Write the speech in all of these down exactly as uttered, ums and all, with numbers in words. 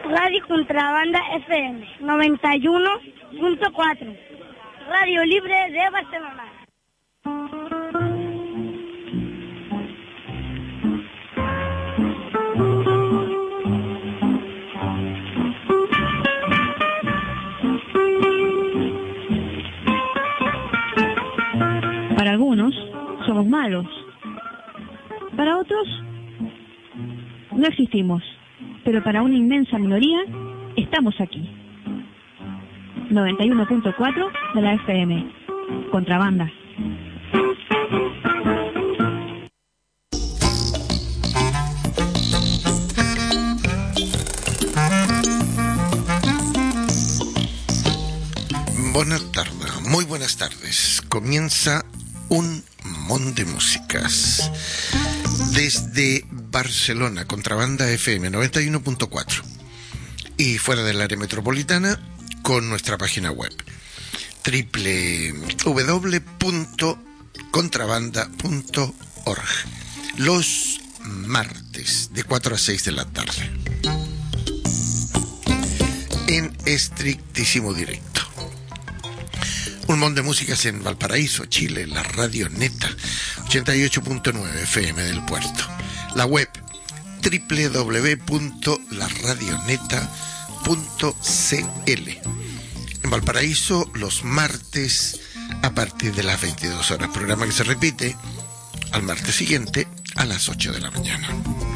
Radio Contrabanda F M noventa y uno punto cuatro, Radio Libre de Barcelona. Para algunos somos malos, para otros no existimos, pero para una inmensa minoría estamos aquí. noventa y uno punto cuatro de la F M, Contrabanda. Buenas tardes, muy buenas tardes. Comienza un montón de músicas desde Barcelona, Contrabanda F M noventa y uno punto cuatro, y fuera del área metropolitana con nuestra página web doble u doble u doble u punto contrabanda punto org, los martes de cuatro a seis de la tarde en estrictísimo directo. Un montón de músicas en Valparaíso, Chile, la Radio Neta ochenta y ocho punto nueve F M del Puerto, la web doble u doble u doble u punto la radio neta punto c l. En Valparaíso los martes a partir de las veintidós horas, programa que se repite al martes siguiente a las ocho de la mañana.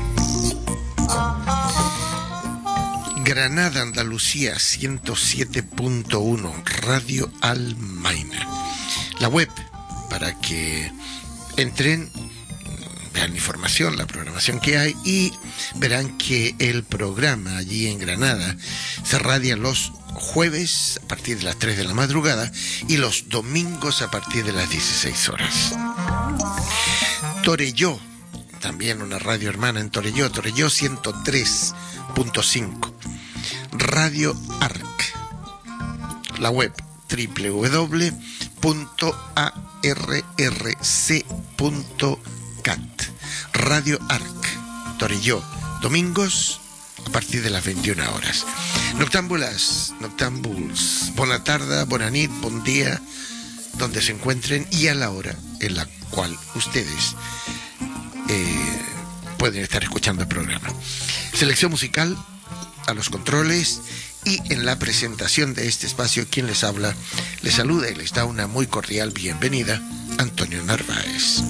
Granada, Andalucía, ciento siete punto uno, Radio Almaina. La web, para que entren, vean información, la programación que hay, y verán que el programa allí en Granada se radia los jueves a partir de las tres de la madrugada y los domingos a partir de las dieciséis horas. Torelló, también una radio hermana en Torelló, Torelló ciento tres punto cinco. Radio Arc, la web doble u doble u doble u punto a r r c punto cat. Radio Arc, Torelló, domingos a partir de las veintiuna horas. Noctámbulas, noctámbuls, bona tarda, bona nit, bon día, donde se encuentren y a la hora en la cual ustedes eh, pueden estar escuchando el programa. Selección musical a los controles, y en la presentación de este espacio quien les habla, les saluda y les da una muy cordial bienvenida, Antonio Narváez.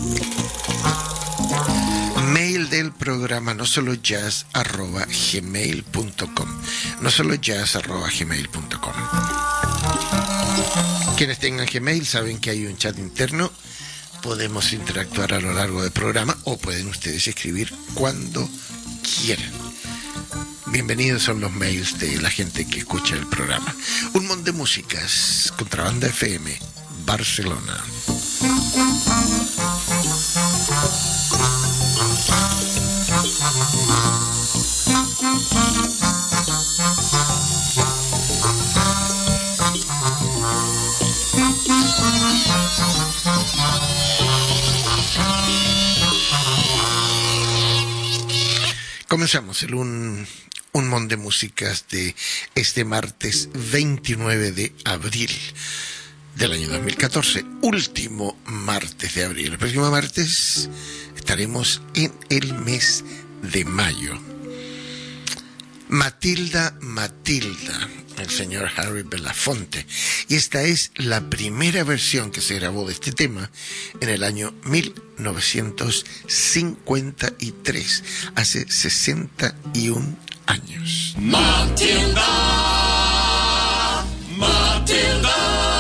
Mail del programa no solo jazz arroba gmail punto com, no solo jazz arroba gmail punto com. Quienes tengan Gmail saben que hay un chat interno, podemos interactuar a lo largo del programa o pueden ustedes escribir cuando quieran. Bienvenidos son los mails de la gente que escucha el programa. Un montón de músicas, Contrabanda F M, Barcelona. Comenzamos el un... un montón de músicas de este martes veintinueve de abril del año dos mil catorce, último martes de abril. El próximo martes estaremos en el mes de mayo. Matilda, Matilda, el señor Harry Belafonte, y esta es la primera versión que se grabó de este tema en el año mil novecientos cincuenta y tres, hace sesenta y un años. Matilda, Matilda.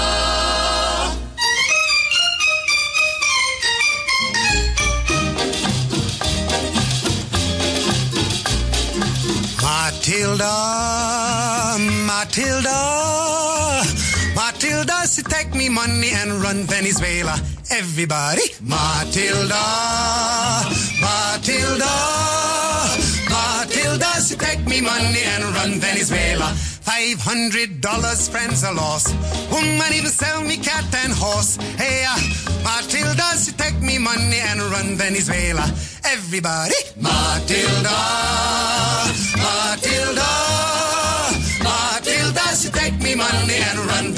Matilda, Matilda, Matilda, she take me money and run Venezuela. Everybody, Matilda, Matilda, Matilda, she take me money and run Venezuela. Five hundred dollars, friends are lost. Woman even sell me cat and horse. Hey, uh, Matilda, she take me money and run Venezuela. Everybody, Matilda, Matilda.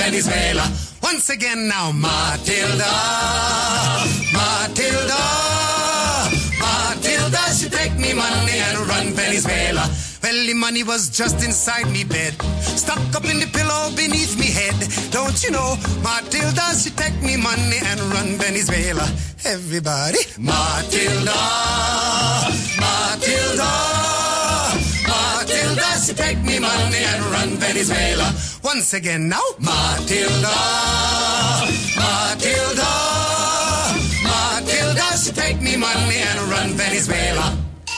Venezuela. Once again now, Matilda, Matilda, Matilda, she take me money and run Venezuela. Well, the money was just inside me bed, stuck up in the pillow beneath me head. Don't you know, Matilda, she take me money and run Venezuela. Everybody, Matilda, Matilda, Matilda, she take me money and run Venezuela. Once again now, Matilda, Matilda, Matilda, she take me money and run Venezuela.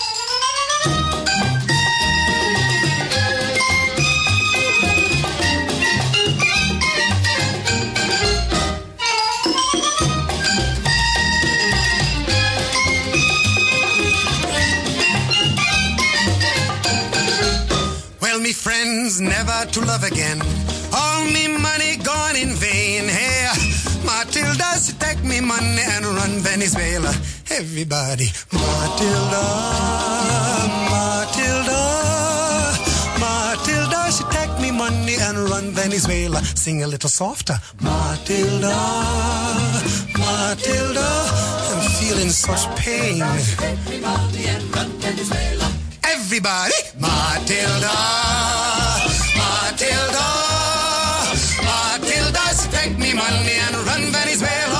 Me friends never to love again, all me money gone in vain. Hey, Matilda, she take me money and run Venezuela. Everybody, Matilda, Matilda, Matilda, she take me money and run Venezuela. Sing a little softer, Matilda, Matilda, I'm feeling such pain. Everybody, Matilda, Matilda, Matilda, she take me money and run Venezuela.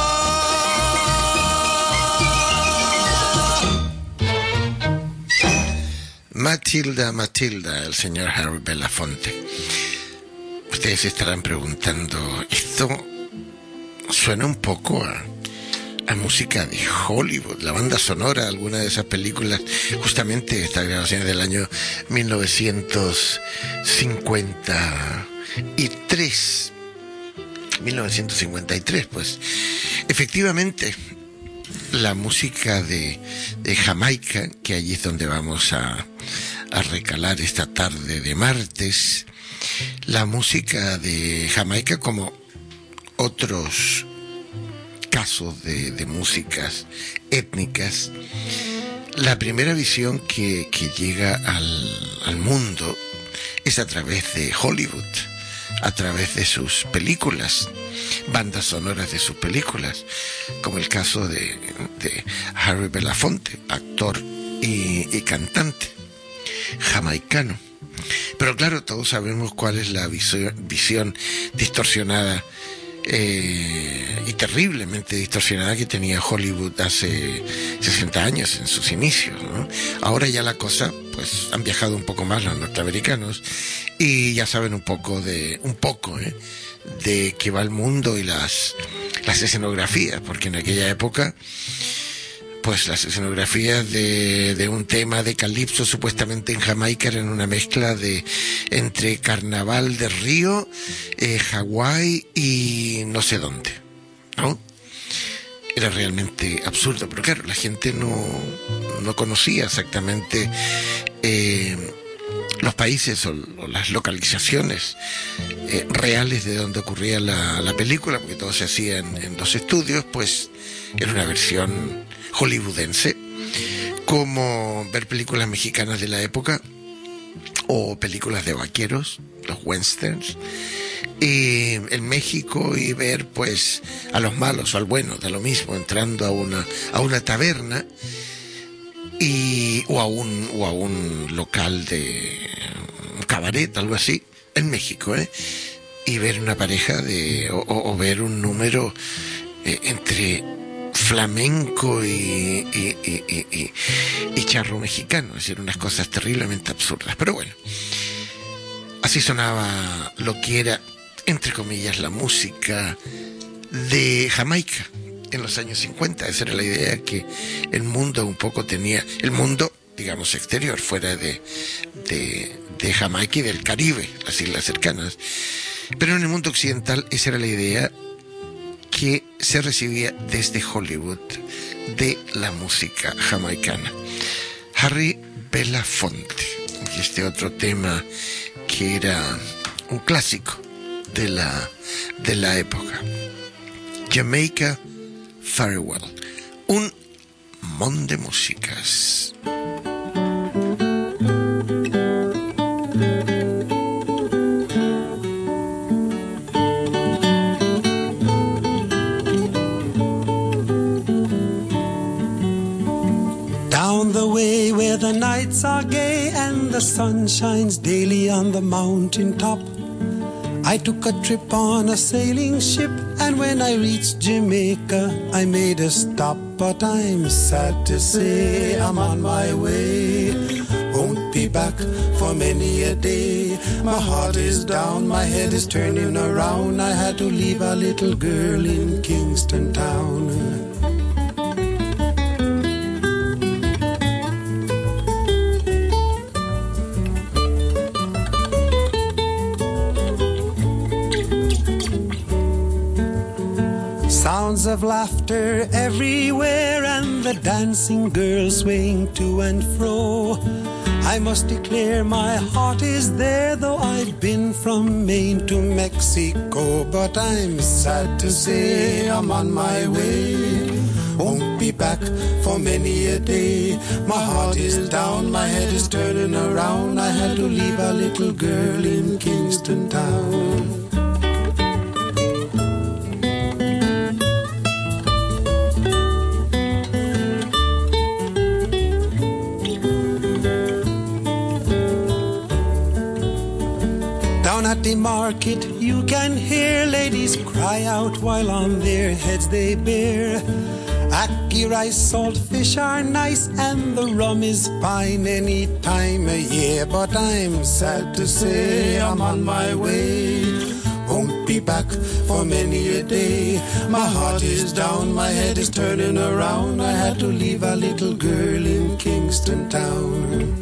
Matilda, Matilda, el señor Harry Belafonte. Ustedes estarán preguntando, esto suena un poco a... a música de Hollywood, la banda sonora de alguna de esas películas, justamente esta grabación es del año mil novecientos cincuenta y tres, mil novecientos cincuenta y tres, pues efectivamente la música de, de Jamaica, que allí es donde vamos a, a recalar esta tarde de martes, la música de Jamaica, como otros casos de, de músicas étnicas, la primera visión que, que llega al, al mundo es a través de Hollywood, a través de sus películas, bandas sonoras de sus películas, como el caso de, de Harry Belafonte, actor y, y cantante jamaicano. Pero claro, todos sabemos cuál es la visión, visión distorsionada Eh, y terriblemente distorsionada que tenía Hollywood hace sesenta años en sus inicios, ¿no? Ahora ya la cosa, pues han viajado un poco más los norteamericanos y ya saben un poco de un poco ¿eh? de qué va el mundo y las las escenografías, porque en aquella época pues las escenografías de, de un tema de calipso supuestamente en Jamaica eran una mezcla de entre carnaval de Río, eh, Hawái y no sé dónde, ¿no? Era realmente absurdo, pero claro, la gente no, no conocía exactamente eh, los países o, o las localizaciones eh, reales de donde ocurría la, la película, porque todo se hacía en, en los estudios, pues era una versión hollywoodense, como ver películas mexicanas de la época o películas de vaqueros, los westerns, y en México, y ver pues a los malos o al bueno, de lo mismo, entrando a una a una taberna y o a un o a un local de un cabaret, algo así, en México, ¿eh? Y ver una pareja de o, o ver un número eh, entre flamenco y, y, y, y, y, y charro mexicano, es decir, unas cosas terriblemente absurdas. Pero bueno, así sonaba lo que era, entre comillas, la música de Jamaica en los años cincuenta. Esa era la idea que el mundo un poco tenía, el mundo, digamos, exterior, fuera de, de, de Jamaica y del Caribe, las islas cercanas. Pero en el mundo occidental esa era la idea que se recibía desde Hollywood de la música jamaicana. Harry Belafonte, y este otro tema que era un clásico de la, de la época, Jamaica Farewell, un mon de músicas. nights are gay and the sun shines daily on the mountain top. I took a trip on a sailing ship, and when I reached Jamaica, I made a stop. But I'm sad to say I'm on my way. Won't be back for many a day. My heart is down, my head is turning around. I had to leave a little girl in Kingston town. Sounds of laughter everywhere and the dancing girls swaying to and fro. I must declare my heart is there, though I've been from Maine to Mexico. But I'm sad to say I'm on my way. Won't be back for many a day. My heart is down, my head is turning around. I had to leave a little girl in Kingston town. At the market you can hear ladies cry out while on their heads they bear. Ackee rice, salt fish are nice and the rum is fine any time of year. But I'm sad to say I'm on my way. Won't be back for many a day. My heart is down, my head is turning around. I had to leave a little girl in Kingston town.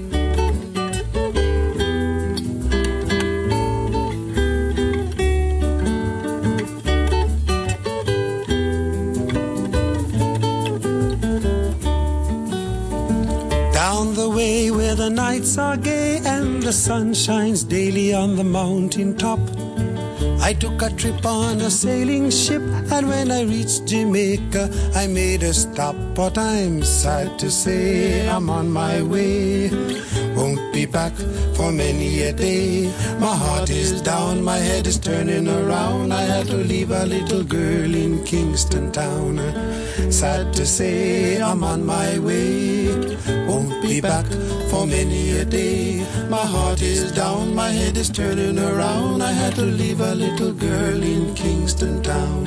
The nights are gay and the sun shines daily on the mountain top. I took a trip on a sailing ship, and when I reached Jamaica, I made a stop. But I'm sad to say I'm on my way. Won't be back for many a day. My heart is down, my head is turning around. I had to leave a little girl in Kingston town. Sad to say I'm on my way. Won't be back for many a day. My heart is down, my head is turning around. I had to leave a little girl in Kingston town.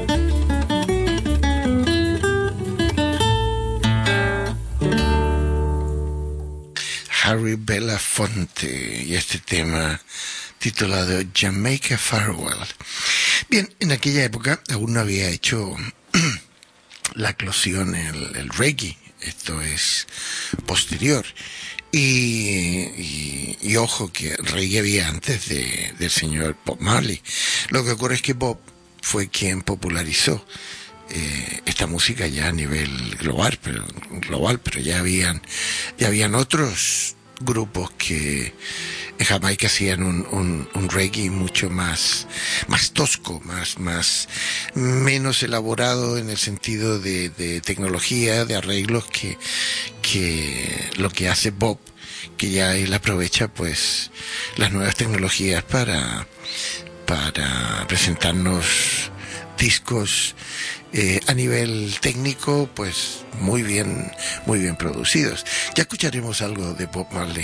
Harry Belafonte y este tema titulado Jamaica Farewell. Bien, en aquella época aún no había hecho la eclosión el, el reggae. Esto es posterior. Y, y, y ojo que reggae había antes de, del señor Bob Marley. Lo que ocurre es que Bob fue quien popularizó eh, esta música ya a nivel global, pero global, pero ya habían ya habían otros grupos que en Jamaica hacían un, un, un reggae mucho más más tosco, más más menos elaborado en el sentido de, de tecnología, de arreglos que que lo que hace Bob, que ya él aprovecha pues las nuevas tecnologías para para presentarnos discos eh, a nivel técnico pues muy bien muy bien producidos. Ya escucharemos algo de Bob Marley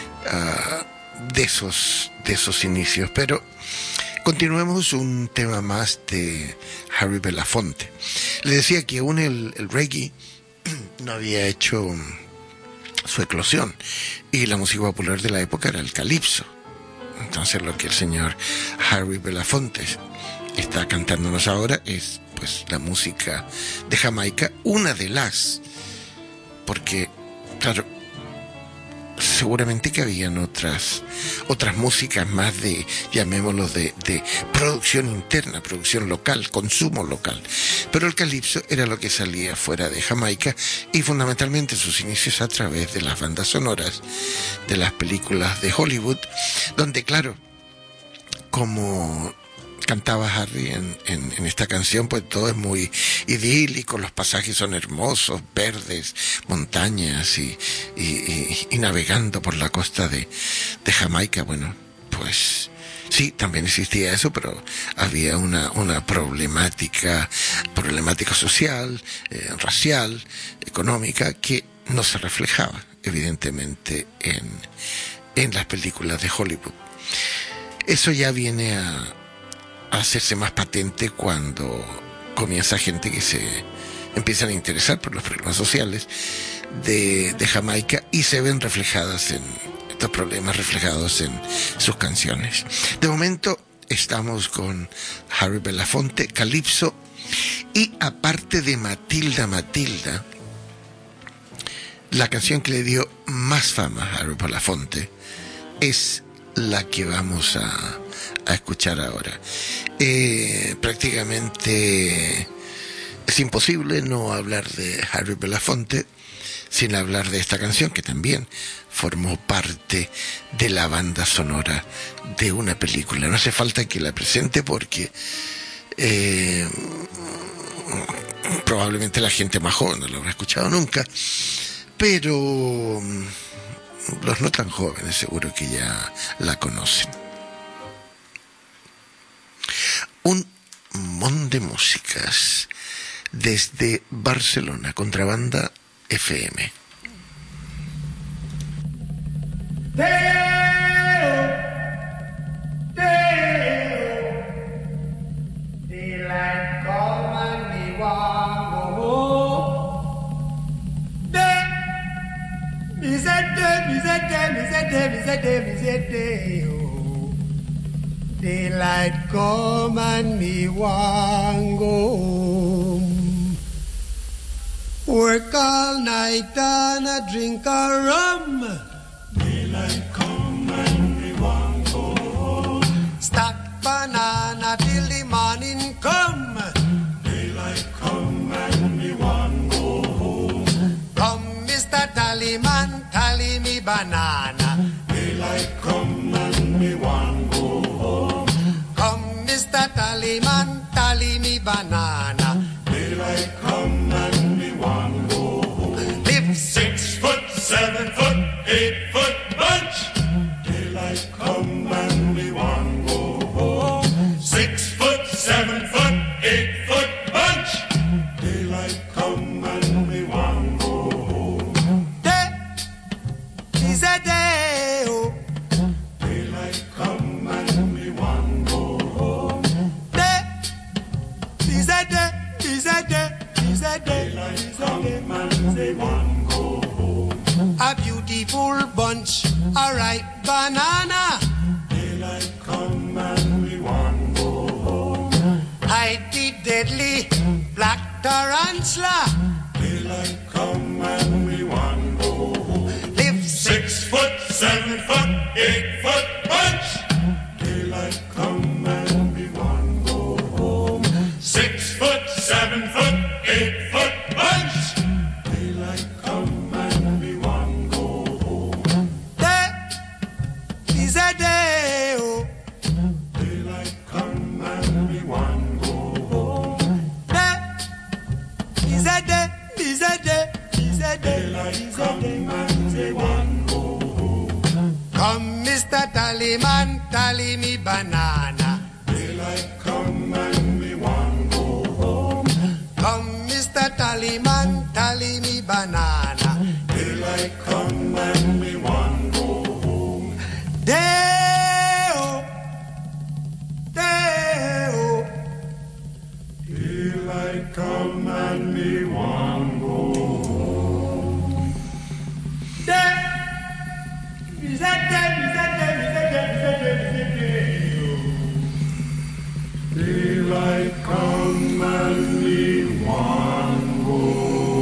uh, de esos de esos inicios, pero continuemos un tema más de Harry Belafonte. Le decía que aún el, el reggae no había hecho su eclosión y la música popular de la época era el calipso. Entonces lo que el señor Harry Belafonte está cantándonos ahora es pues la música de Jamaica, una de las, porque claro, seguramente que habían otras otras músicas más de, llamémoslo, de, de producción interna, producción local, consumo local, pero el calipso era lo que salía fuera de Jamaica y fundamentalmente sus inicios a través de las bandas sonoras de las películas de Hollywood, donde claro, como cantaba Harry en, en, en esta canción, pues todo es muy idílico, los pasajes son hermosos, verdes, montañas y, y, y, y navegando por la costa de, de Jamaica. Bueno, pues sí, también existía eso, pero había una, una problemática, problemática social, eh, racial, económica, que no se reflejaba evidentemente en, en las películas de Hollywood. Eso ya viene a, a hacerse más patente cuando comienza gente que se empiezan a interesar por los problemas sociales de, de Jamaica y se ven reflejadas en estos problemas reflejados en sus canciones. De momento estamos con Harry Belafonte, Calypso, y aparte de Matilda, Matilda, la canción que le dio más fama a Harry Belafonte es la que vamos a, a escuchar ahora. Eh, prácticamente es imposible no hablar de Harry Belafonte sin hablar de esta canción, que también formó parte de la banda sonora de una película. No hace falta que la presente porque eh, probablemente la gente más joven no lo habrá escuchado nunca, pero los no tan jóvenes seguro que ya la conocen. Un montón de músicas desde Barcelona, Contrabanda F M. Daylight come and me want go home. Work all night and a drink a rum. Daylight come and me want go home. Stack banana till the morning come. Daylight come and me want go home. Come, Mister Tallyman, tally me banana. Daylight come and me want go home. Come, Mister Tallyman, tally me banana. Daylight come and me want go home. Live six foot, seven foot, eight foot bunch. Daylight come and me want go home. Six foot, seven foot, eight foot bunch. Daylight come and me want go home. Day is a day, oh. Daylight come and me want go home. Day is a day, is a day, is a day. Daylight come and me want go home. A beautiful bunch, a ripe banana. Daylight come and we want go home. Hide the deadly black tarantula. Daylight come and we want go home. Live six foot, seven foot, eight foot bunch. Daylight come and we want go home. Six foot, seven foot, eight foot bunch. Daylight come and we want go home. Day is a day, oh. Daylight come and we want go home. Day is a day, is a day, is a day. Daylight come and we want go home. Come, Mister Tallyman, tally me banana. Daylight come and we want go home. Come, Mister Tallyman, tally me banana. Daylight come and we want go home. Day-o, day-o. Daylight come and we want go home. Day, is that day, is that day, is that day, is that day, is that day. Daylight come and we want go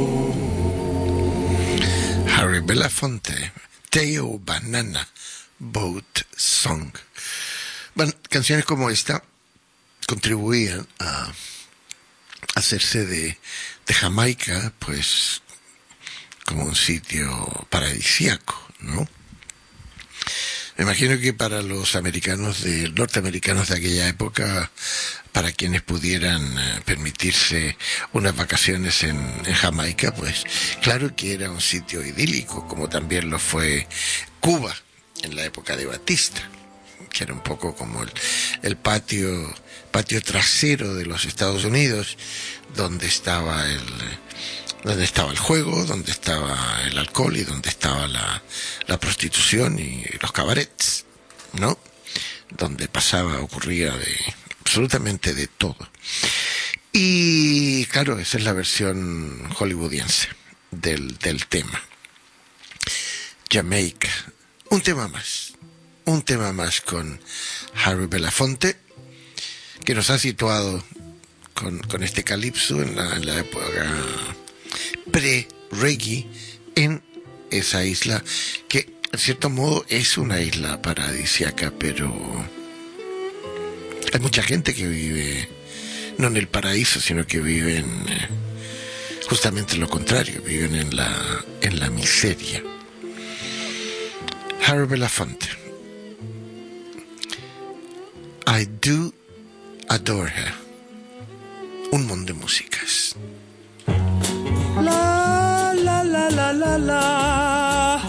home. Harry Belafonte, Teo Banana Boat Song. Bueno, canciones como esta contribuían a hacerse de, de Jamaica, pues, como un sitio paradisíaco, ¿no? Me imagino que para los americanos, de, norteamericanos de aquella época, para quienes pudieran eh, permitirse unas vacaciones en, en Jamaica, pues claro que era un sitio idílico, como también lo fue Cuba en la época de Batista, que era un poco como el, el patio, patio trasero de los Estados Unidos, donde estaba el, donde estaba el juego, donde estaba el alcohol y donde estaba la, la prostitución y los cabarets, ¿no? Donde pasaba, ocurría de absolutamente de todo. Y claro, esa es la versión hollywoodiense del, del tema. Jamaica, un tema más, un tema más con Harry Belafonte, que nos ha situado con, con este calipso en la, en la época pre-reggae en esa isla, que en cierto modo es una isla paradisíaca, pero hay mucha gente que vive no en el paraíso, sino que viven eh, justamente lo contrario, viven en la en la miseria. Harry Belafonte, I do adore her. Un montón de músicas. La la la la la la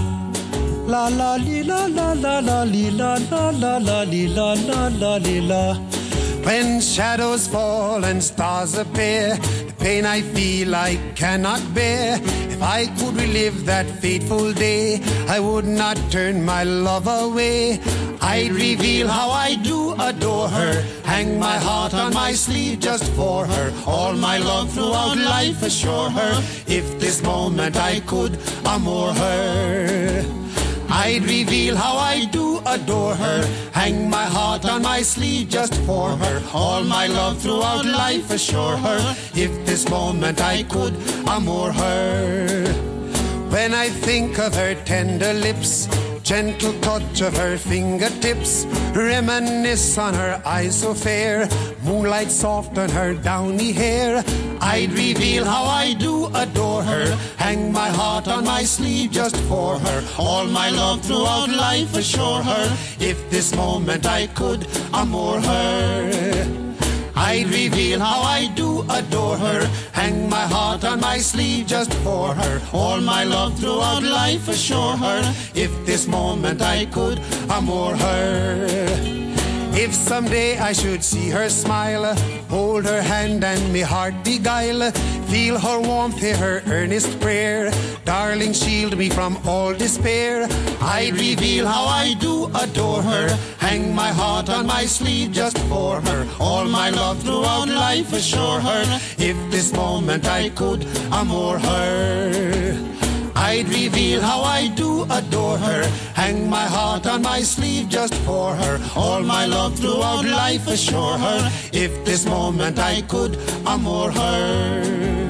la la li la la la la li la la la la li la la la li la. When shadows fall and stars appear, the pain I feel I cannot bear. If I could relive that fateful day, I would not turn my love away. I'd reveal how I do adore her, hang my heart on my sleeve just for her, all my love throughout life assure her, if this moment I could amour her. I'd reveal how I do adore her, hang my heart on my sleeve just for her, all my love throughout life assure her, if this moment I could amour her. When I think of her tender lips, gentle touch of her fingertips, reminisce on her eyes so fair, moonlight soft on her downy hair, I'd reveal how I do adore her, hang my heart on my sleeve just for her, all my love throughout life assure her, if this moment I could amour her. I'd reveal how I do adore her, hang my heart on my sleeve just for her, all my love throughout life assure her, if this moment I could amour her. If someday I should see her smile, hold her hand and me heart beguile, feel her warmth, hear her earnest prayer, darling shield me from all despair, I'd reveal how I do adore her, hang my heart on my sleeve just for her, all my love throughout life assure her, if this moment I could amour her. I'd reveal how I do adore her, hang my heart on my sleeve just for her, all my love throughout life assure her, if this moment I could amour her.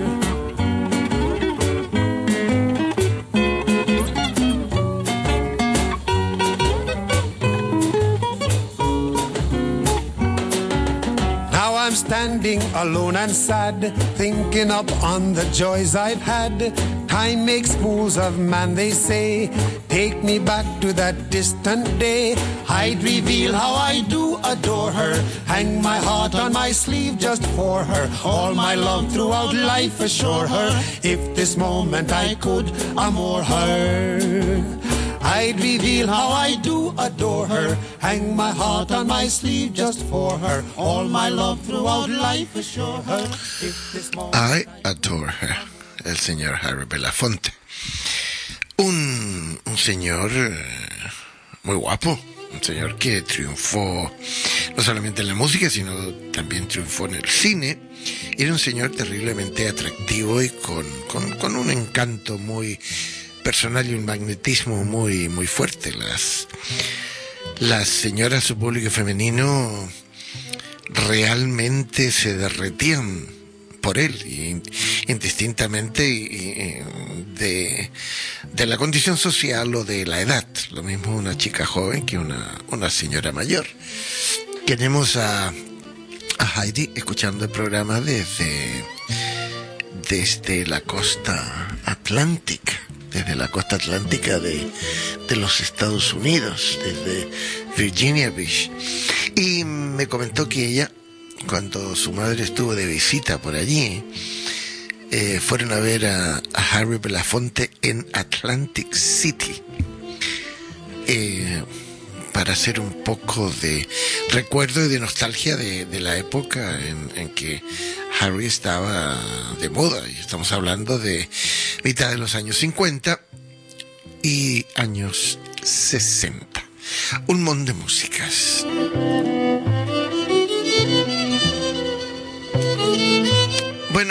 I'm standing alone and sad, thinking up on the joys I've had. Time makes fools of man, they say. Take me back to that distant day. I'd reveal how I do adore her, hang my heart on my sleeve just for her, all my love throughout life assure her, if this moment I could amour her. I'd reveal how I do adore her, hang my heart on my sleeve just for her, all my love throughout life assure her, if this moment I adore her, el señor Harry Belafonte. Un, un señor eh, muy guapo, un señor que triunfó no solamente en la música, sino también triunfó en el cine. Era un señor terriblemente atractivo y con, con, con un encanto muy personal y un magnetismo muy muy fuerte. Las las señoras, su público femenino, realmente se derretían por él, y, indistintamente y, y, de, de la condición social o de la edad. Lo mismo una chica joven que una, una señora mayor. Tenemos a, a Heidi escuchando el programa desde, desde la costa atlántica. Desde la costa atlántica de, de los Estados Unidos, desde Virginia Beach. Y me comentó que ella, cuando su madre estuvo de visita por allí, eh, fueron a ver a, a Harry Belafonte en Atlantic City. Eh, para hacer un poco de recuerdo y de nostalgia de, de la época en, en que Harry estaba de moda. Y estamos hablando de mitad de los años cincuenta y años sesenta. Un montón de músicas. Bueno,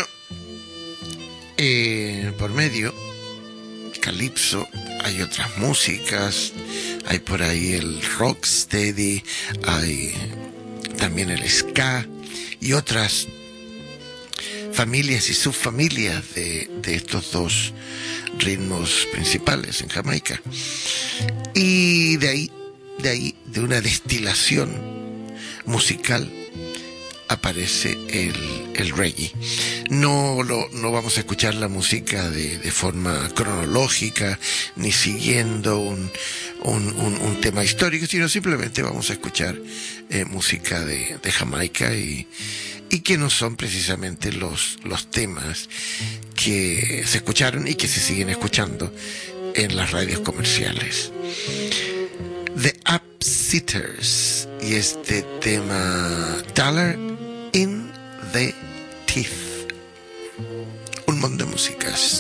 eh, por medio calipso hay otras músicas, hay por ahí el rocksteady, hay también el ska y otras familias y subfamilias de, de estos dos ritmos principales en Jamaica. Y de ahí, de ahí, de una destilación musical aparece el, el reggae. No, lo, no vamos a escuchar la música de, de forma cronológica, ni siguiendo un, un, un, un tema histórico, sino simplemente vamos a escuchar eh, música de, de Jamaica y, y que no son precisamente los, los temas que se escucharon y que se siguen escuchando en las radios comerciales. The Upsetters y este tema Dollar in the Teeth. Un montón de músicas.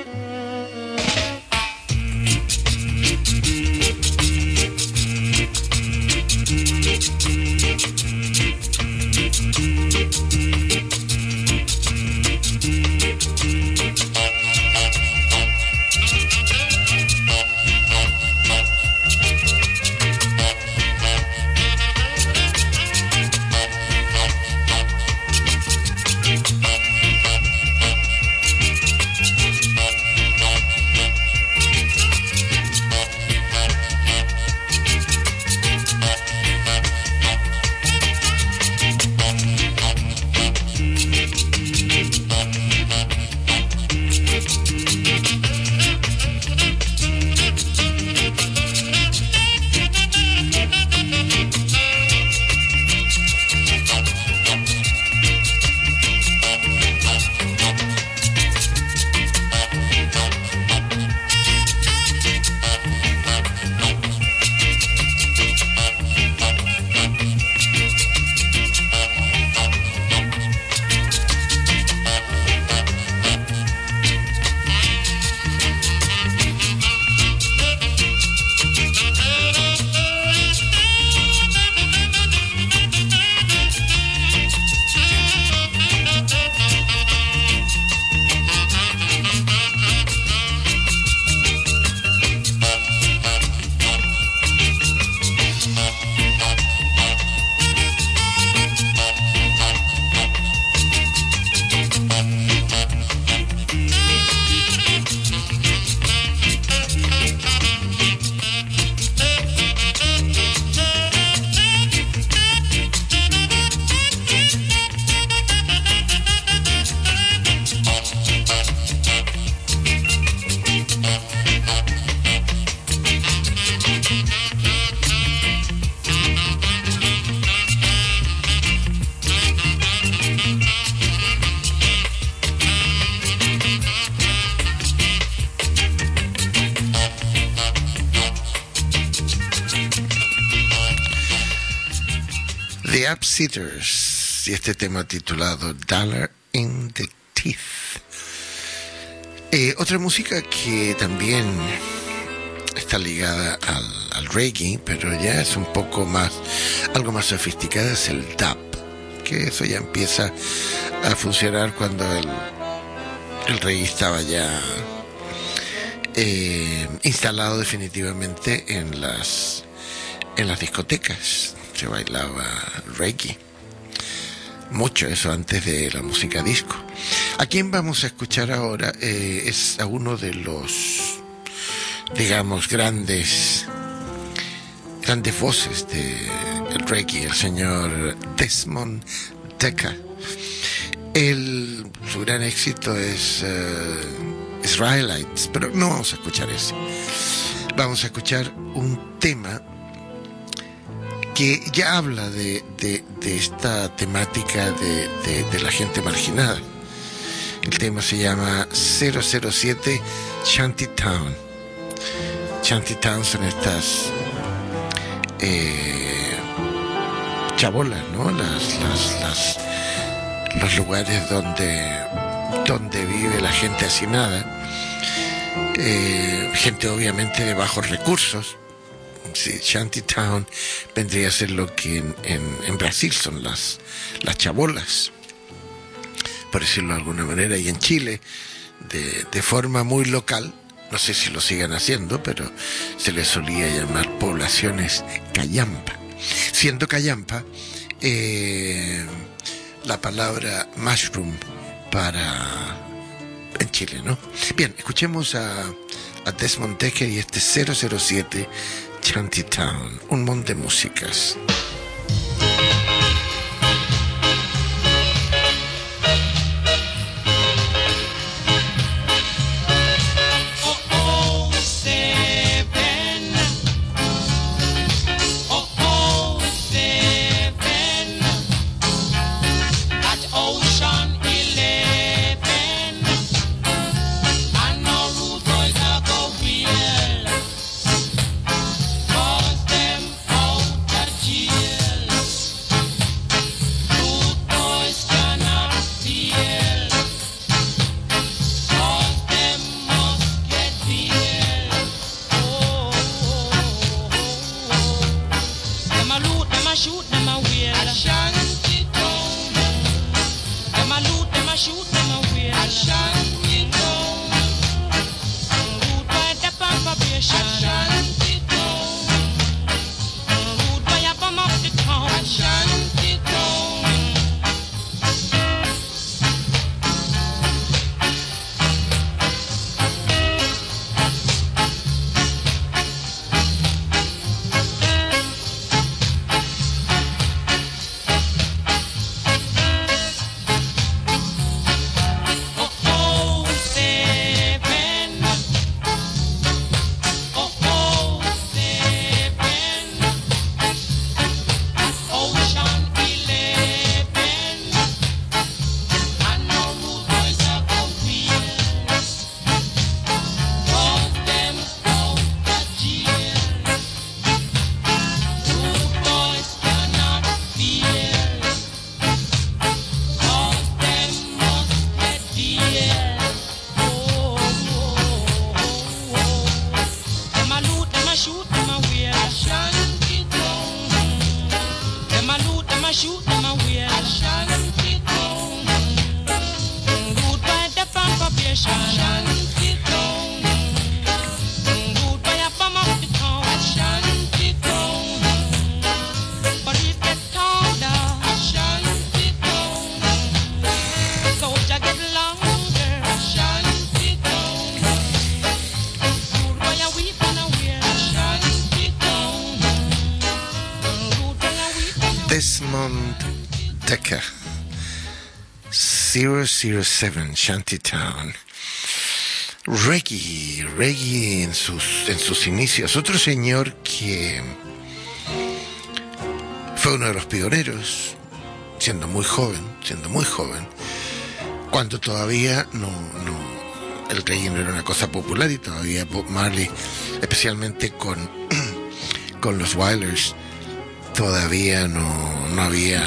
The Upsetters y este tema titulado Dollar in the Teeth. Eh, otra música que también está ligada al, al reggae, pero ya es un poco más, algo más sofisticada, es el dub, que eso ya empieza a funcionar cuando el, el reggae estaba ya eh, instalado definitivamente en las en las discotecas. Se bailaba reggae mucho, eso antes de la música disco. ¿A quién vamos a escuchar ahora? Eh, es a uno de los, digamos, grandes grandes voces de, del reggae, el señor Desmond Dekker. El, su gran éxito es uh, Israelites, pero no vamos a escuchar ese. Vamos a escuchar un tema que ya habla de, de, de esta temática de, de, de la gente marginada. El tema se llama cero cero siete Shantytown. Shantytown son estas eh, chabolas, ¿no? Las, las, las, los lugares donde, donde vive la gente hacinada, eh, gente obviamente de bajos recursos. Sí, Shantytown vendría a ser lo que en, en, en Brasil son las, las chabolas, por decirlo de alguna manera, y en Chile, de, de forma muy local, no sé si lo sigan haciendo, pero se les solía llamar poblaciones callampa. Siendo callampa, eh, la palabra mushroom para en Chile, ¿no? Bien, escuchemos a, a Desmond Dekker y este cero cero siete Shantytown, un montón de músicas. Desmond Dekker, cero cero siete Shantytown. Reggae, reggae en sus, en sus inicios. Otro señor que fue uno de los pioneros, siendo muy joven, siendo muy joven, cuando todavía no, no, el reggae no era una cosa popular y todavía Bob Marley, especialmente con, con los Wailers, todavía no, no había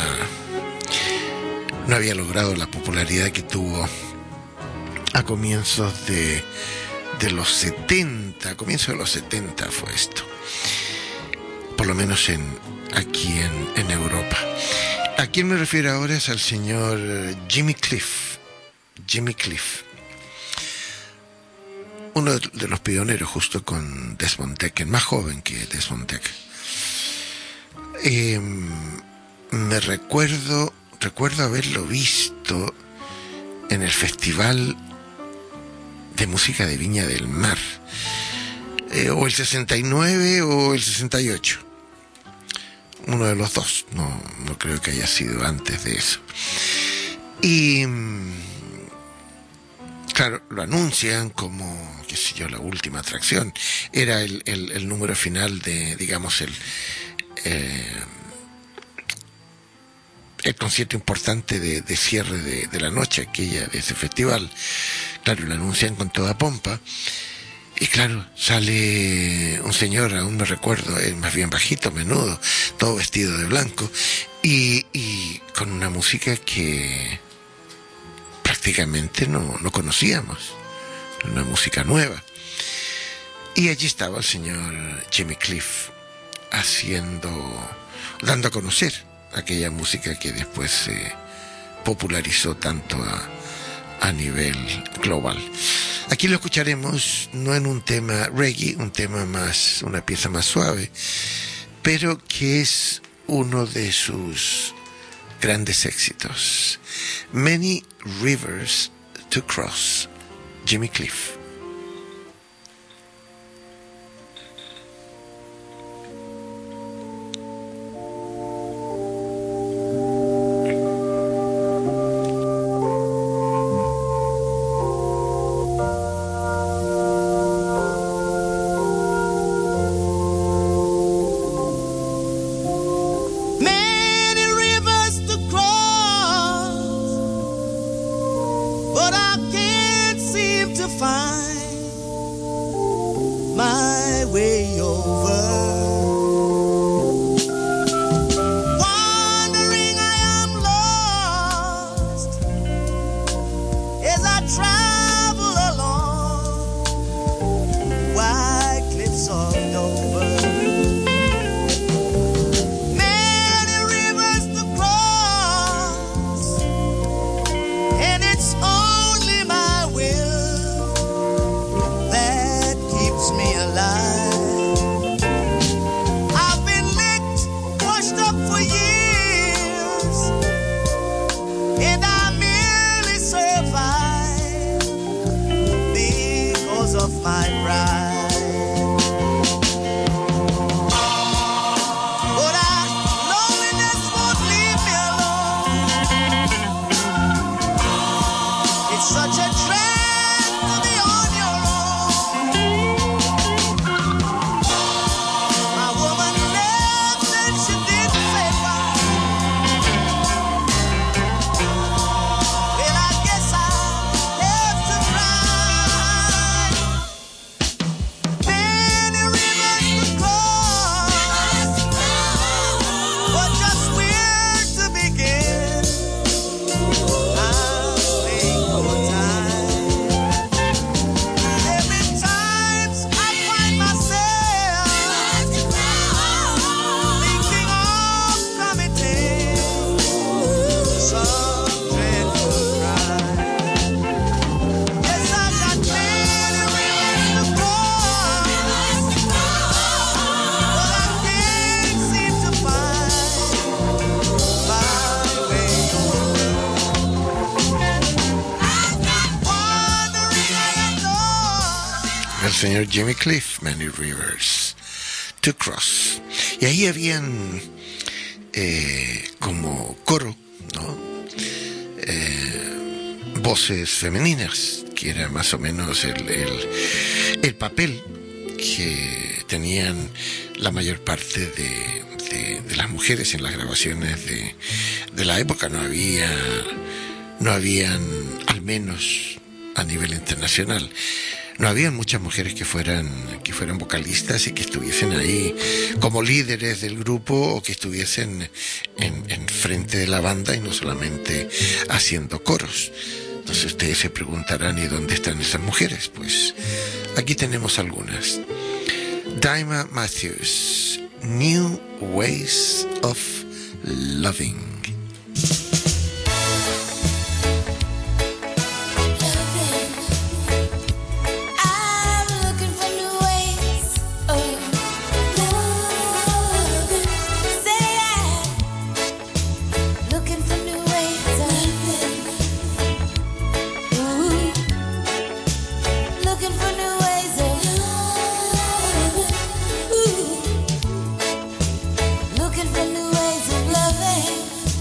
no había logrado la popularidad que tuvo a comienzos de, de los setenta, a comienzos de los setenta fue esto, por lo menos en aquí en, en Europa. ¿A quién me refiero ahora? Es al señor Jimmy Cliff. Jimmy Cliff, uno de, de los pioneros, justo con Desmond Dekker, más joven que Desmond Dekker. Eh, me recuerdo recuerdo haberlo visto en el Festival de Música de Viña del Mar, eh, o el sesenta y nueve o el sesenta y ocho, uno de los dos, no, no creo que haya sido antes de eso. Y claro, lo anuncian como, qué sé yo, la última atracción. Era el, el, el número final de, digamos, el Eh, el concierto importante de, de cierre de, de la noche aquella de ese festival. Claro, lo anuncian con toda pompa Y claro, sale un señor, aún me recuerdo, eh, más bien bajito, menudo, todo vestido de blanco, y, y con una música que prácticamente no, no conocíamos, una música nueva. Y allí estaba el señor Jimmy Cliff haciendo, dando a conocer aquella música que después se popularizó tanto a, a nivel global. Aquí lo escucharemos no en un tema reggae, un tema más, una pieza más suave, pero que es uno de sus grandes éxitos. Many Rivers to Cross, Jimmy Cliff. Señor Jimmy Cliff, Many Rivers to Cross. Y ahí habían eh, como coro, ¿no? Eh, voces femeninas, que era más o menos el, el, el papel que tenían la mayor parte de, de, de las mujeres en las grabaciones de, de la época. No había, no habían, al menos a nivel internacional, no había muchas mujeres que fueran que fueran vocalistas y que estuviesen ahí como líderes del grupo o que estuviesen en, en frente de la banda y no solamente haciendo coros. Entonces ustedes se preguntarán, ¿y dónde están esas mujeres? Pues aquí tenemos algunas. Dyma Matthews, New Ways of Loving. Looking for new ways of loving.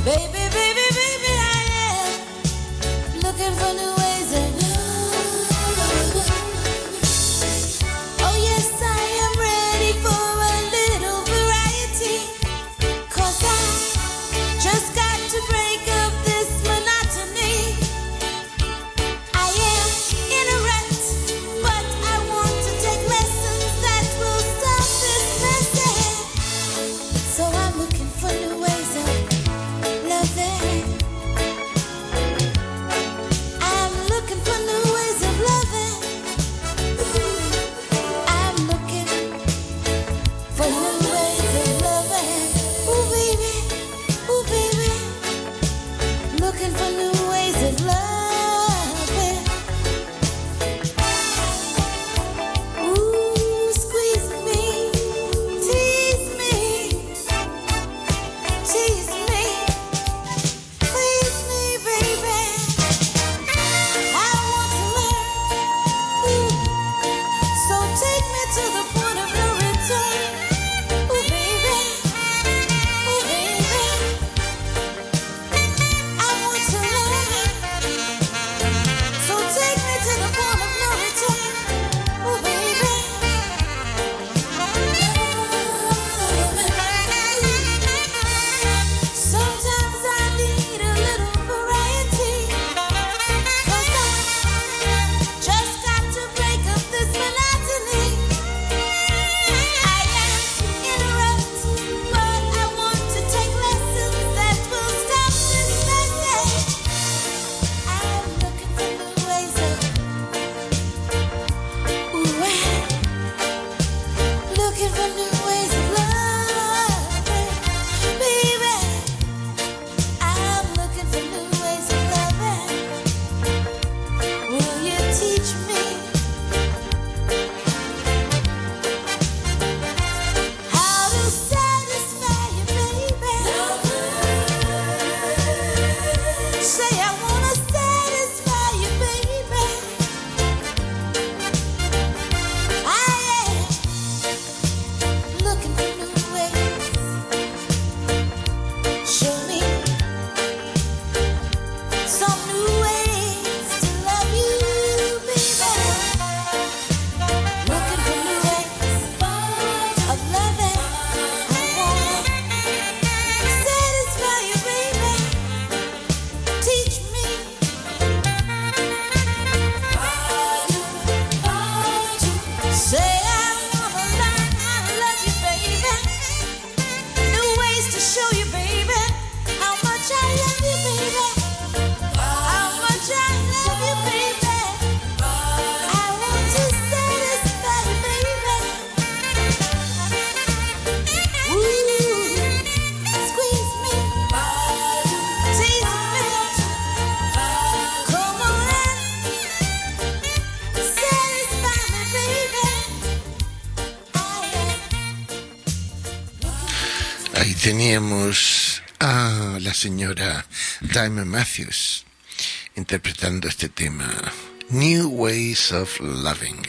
Ahí teníamos a la señora Diamond Matthews interpretando este tema, New Ways of Loving.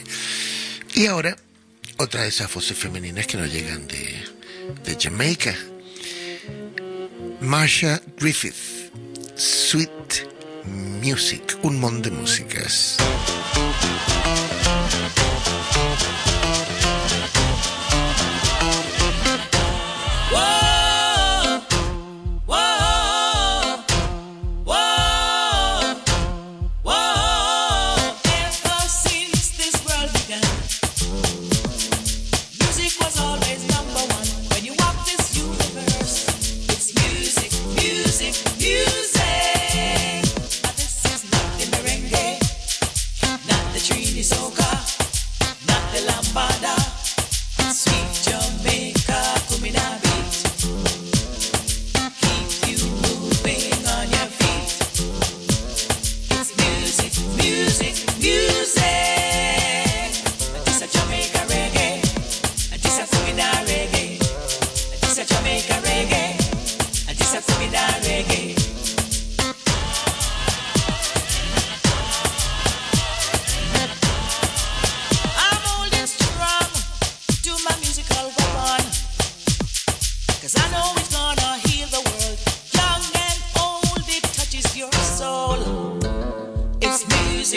Y ahora, otra de esas voces femeninas que nos llegan de, de Jamaica, Marcia Griffith, Sweet Music, un montón de músicas. Soca, not the lamb.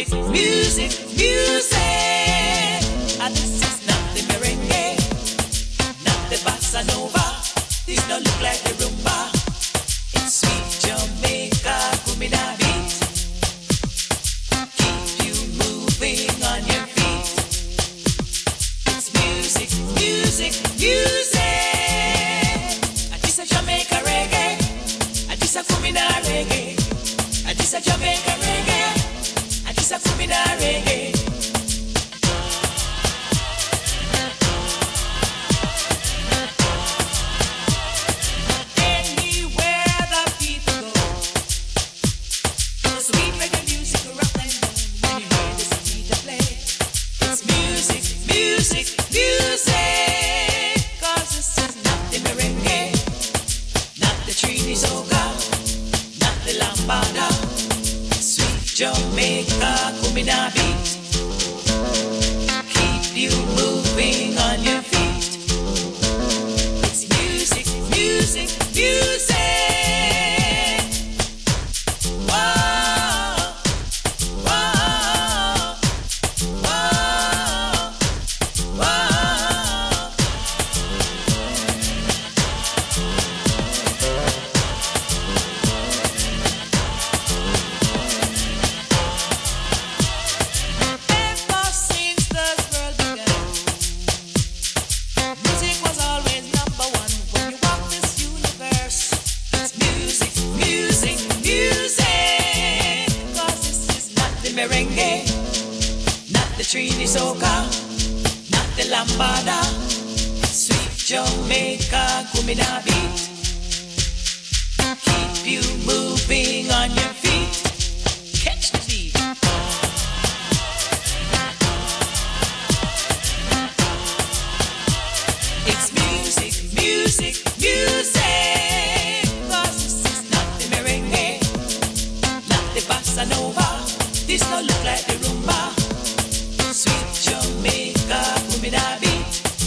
music, music, music. And this is not the merengue, not the bossa nova. This don't look like the rumba. It's sweet Jamaica Kumina beat. Keep you moving on your feet. It's music, music, music. And this a Jamaica reggae. And this a Kumina reggae. And this a Jamaica reggae. And this a Kumina reggae. Jamaica, Kumina beat. Keep you moving on your feet. It's music, music, music. Whoa, whoa, whoa, whoa. Ever since the world began, music was always number one. When you walk this universe, it's music, music, music. 'Cause this is not the merengue, not the Trini soca, not the lambada. Sweet Jamaica Kumina beat. Keep you moving on your feet. Catch the beat. It's music, music, music. 'Cause this is not the merengue, not the bossa nova. This don't look like the rumba. Sweet Jamaica Kumina beat.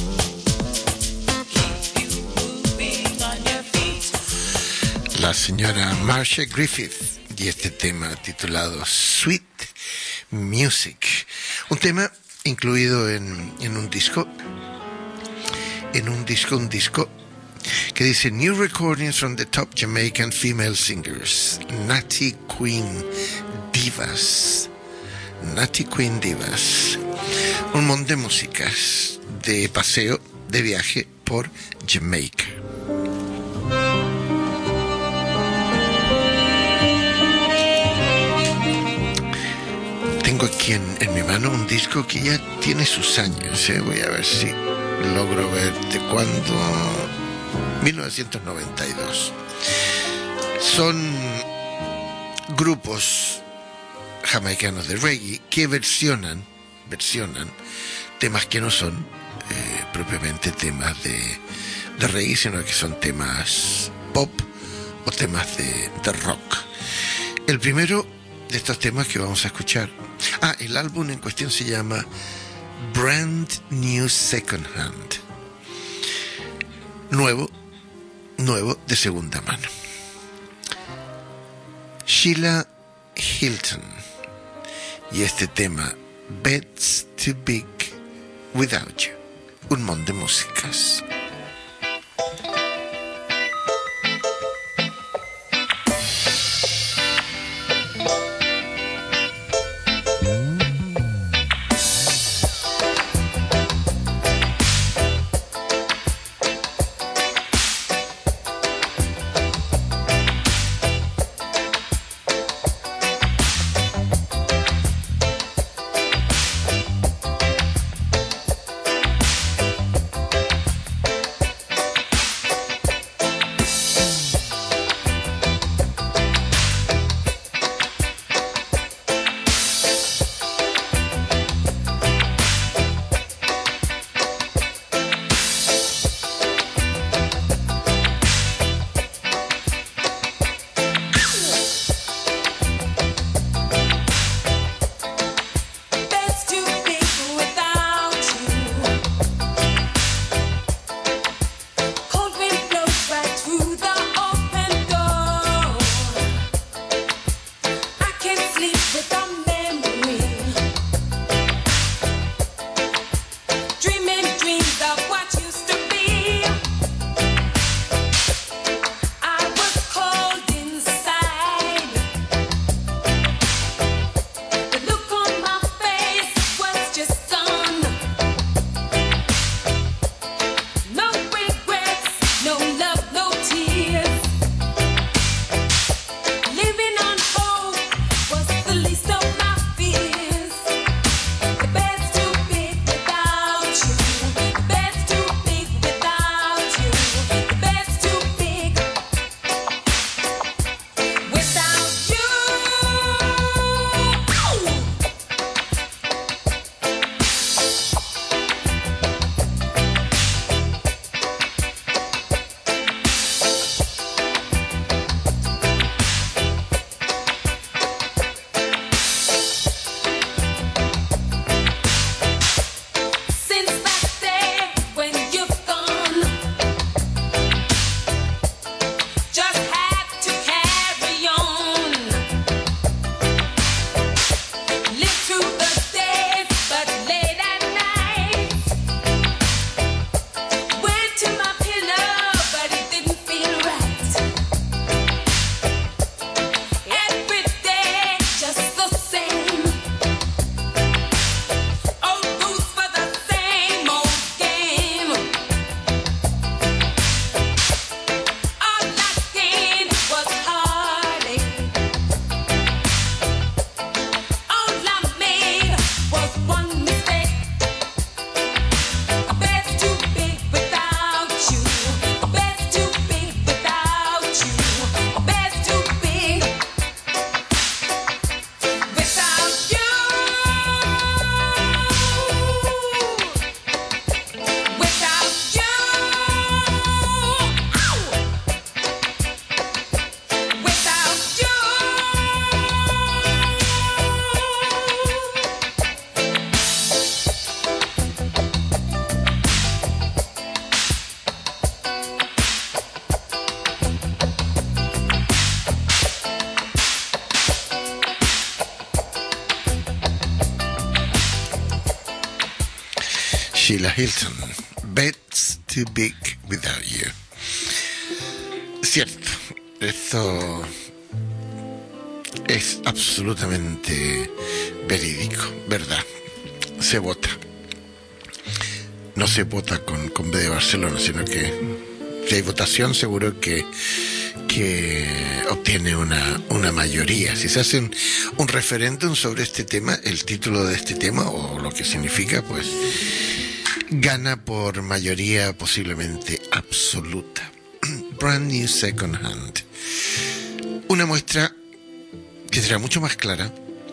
Keep you moving on your feet. La señora Marcia Griffith y este tema titulado Sweet Music, un tema incluido en, en un disco, en un disco, un disco que dice New Recordings from the Top Jamaican Female Singers, Natty Queen Divas, Natty Queen Divas, un montón de músicas de paseo, de viaje por Jamaica. Tengo aquí en, en mi mano un disco que ya tiene sus años, ¿eh? Voy a ver si logro ver de cuándo. mil novecientos noventa y dos. Son grupos jamaicanos de reggae que versionan, versionan temas que no son eh, propiamente temas de, de reggae, sino que son temas pop o temas de, de rock. El primero de estos temas que vamos a escuchar, ah, el álbum en cuestión se llama Brand New Second Hand, nuevo, nuevo de segunda mano. Sheila Hilton y este tema Bed's Too Big Without You, un montón de músicas. It's Sheila Hilton, Bed's Too Big Without You. Cierto, esto es absolutamente verídico, ¿verdad? Se vota. No se vota con, con B de Barcelona, sino que si hay votación seguro que, que obtiene una, una mayoría. Si se hace un, un referéndum sobre este tema, el título de este tema o lo que significa, pues gana por mayoría posiblemente absoluta. Brand New Second Hand. Una muestra que será mucho más clara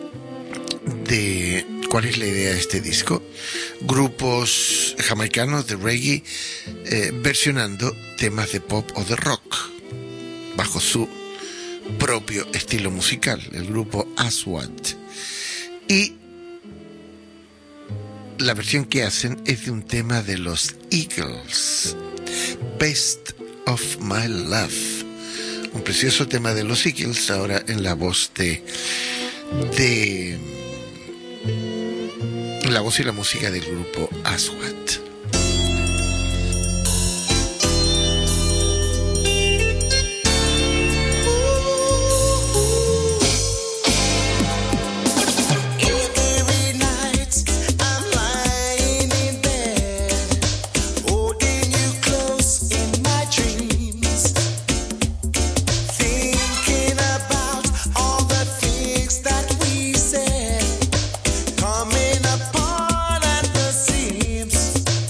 de cuál es la idea de este disco. Grupos jamaicanos de reggae eh, versionando temas de pop o de rock bajo su propio estilo musical, el grupo Aswad. Y la versión que hacen es de un tema de los Eagles, Best of My Love, un precioso tema de los Eagles, ahora en la voz de de la voz y la música del grupo Aswad. Coming apart at the seams.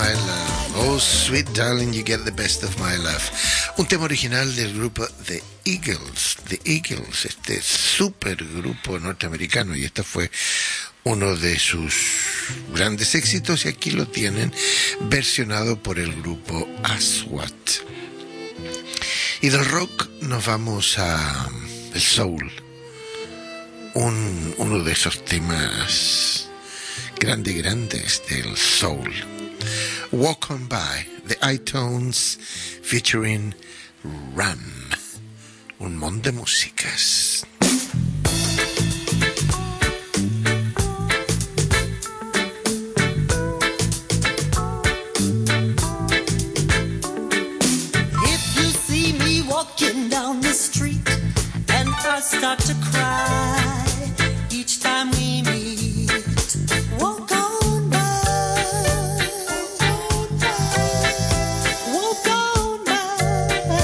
my love. Oh, sweet darling, you get the best of my love. Un tema original del grupo The Eagles. The Eagles, este super grupo norteamericano, y este fue uno de sus grandes éxitos, y aquí lo tienen versionado por el grupo Aswad. Y del rock nos vamos a el soul, un, uno de esos temas grandes, grandes del soul. Walk On By, The I-Tones featuring Ram. Un montón de músicas. Walking down the street and I start to cry each time we meet. Walk on by, walk on by.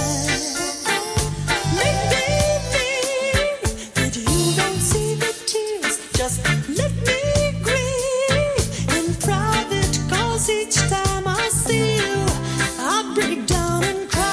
Make me think that you don't see the tears. Just let me grieve in private, 'cause each time I see you I break down and cry.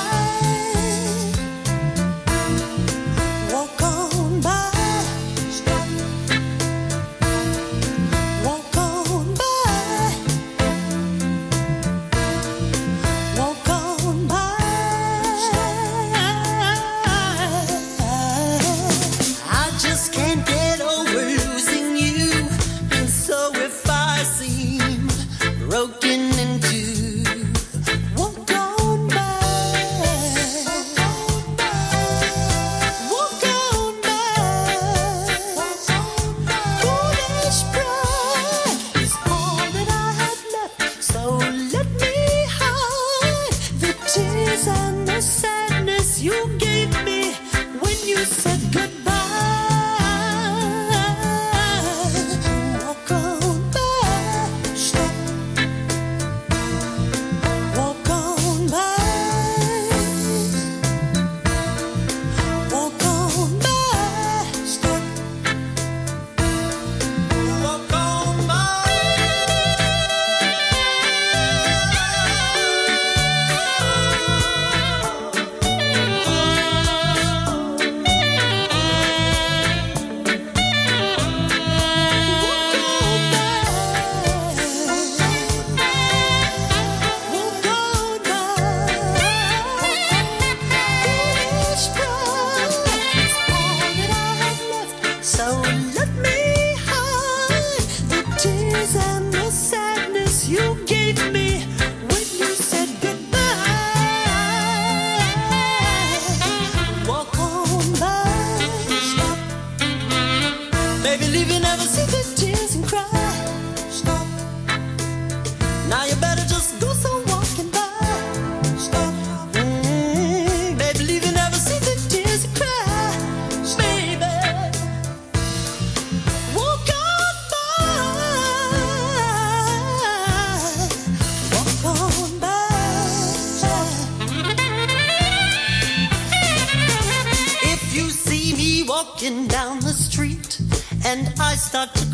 Down the street and I start to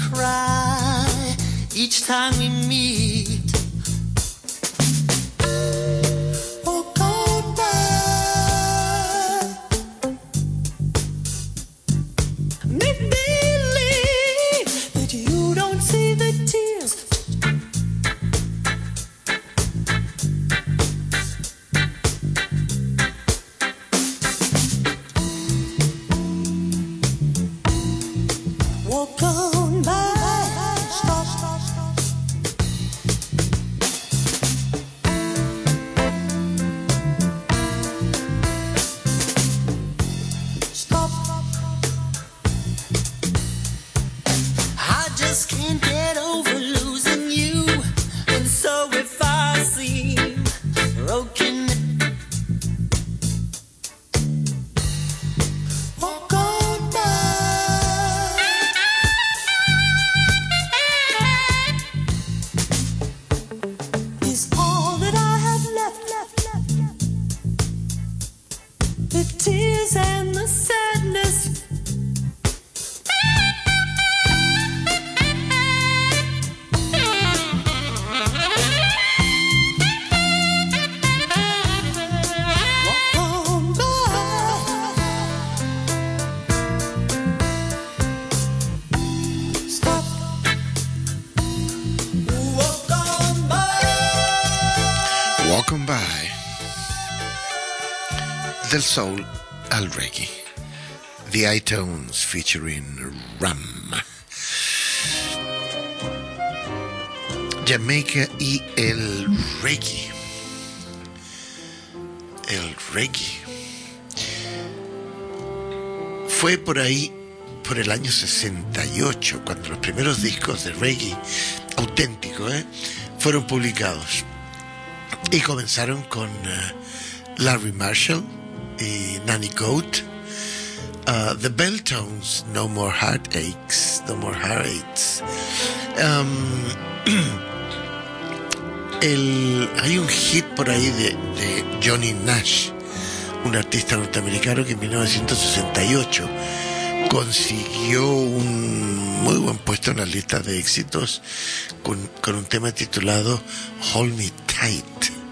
cry each time we meet. Walk on by. Make believe that you don't see the tears. Walk on by, stop, stop, stop. Walk On By, del soul al reggae, The I-Tones featuring Ram, Jamaica y el reggae, el reggae, fue por ahí, por el año sesenta y ocho, cuando los primeros discos de reggae auténtico ¿eh? fueron publicados. Y comenzaron con uh, Larry Marshall y Nanny Goat, uh, The Belltones, No More Heartaches, No More Heartaches. Um, el, hay un hit por ahí de, de Johnny Nash, un artista norteamericano que en mil novecientos sesenta y ocho consiguió un muy buen puesto en las listas de éxitos con, con un tema titulado Hold Me Tight.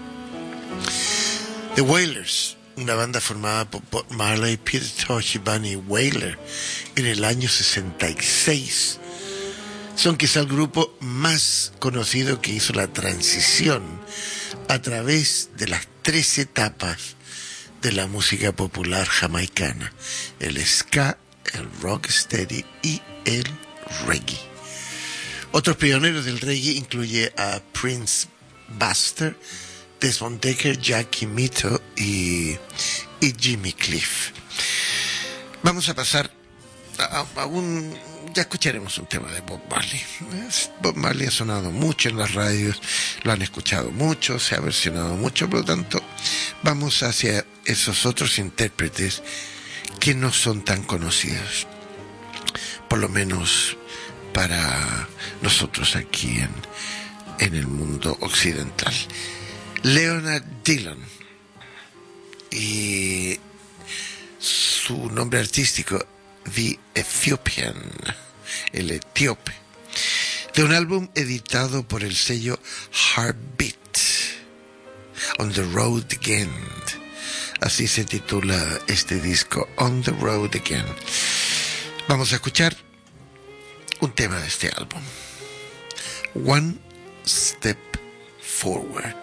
The Wailers, una banda formada por Bob Marley, Peter Tosh y Bunny Wailer en el año sesenta y seis, son quizá el grupo más conocido que hizo la transición a través de las tres etapas de la música popular jamaicana: el ska, el rocksteady y el reggae. Otros pioneros del reggae incluye a Prince Buster, Desmond Dekker, Jackie Mito y, y Jimmy Cliff. Vamos a pasar a, a un... ya escucharemos un tema de Bob Marley. Bob Marley ha sonado mucho en las radios, lo han escuchado mucho, se ha versionado mucho, por lo tanto vamos hacia esos otros intérpretes que no son tan conocidos, por lo menos para nosotros aquí en, en el mundo occidental. Leonard Dillon y su nombre artístico The Ethiopian, el etíope, de un álbum editado por el sello Heartbeat, On the Road Again. Así se titula este disco, On the Road Again. Vamos a escuchar un tema de este álbum, One Step Forward.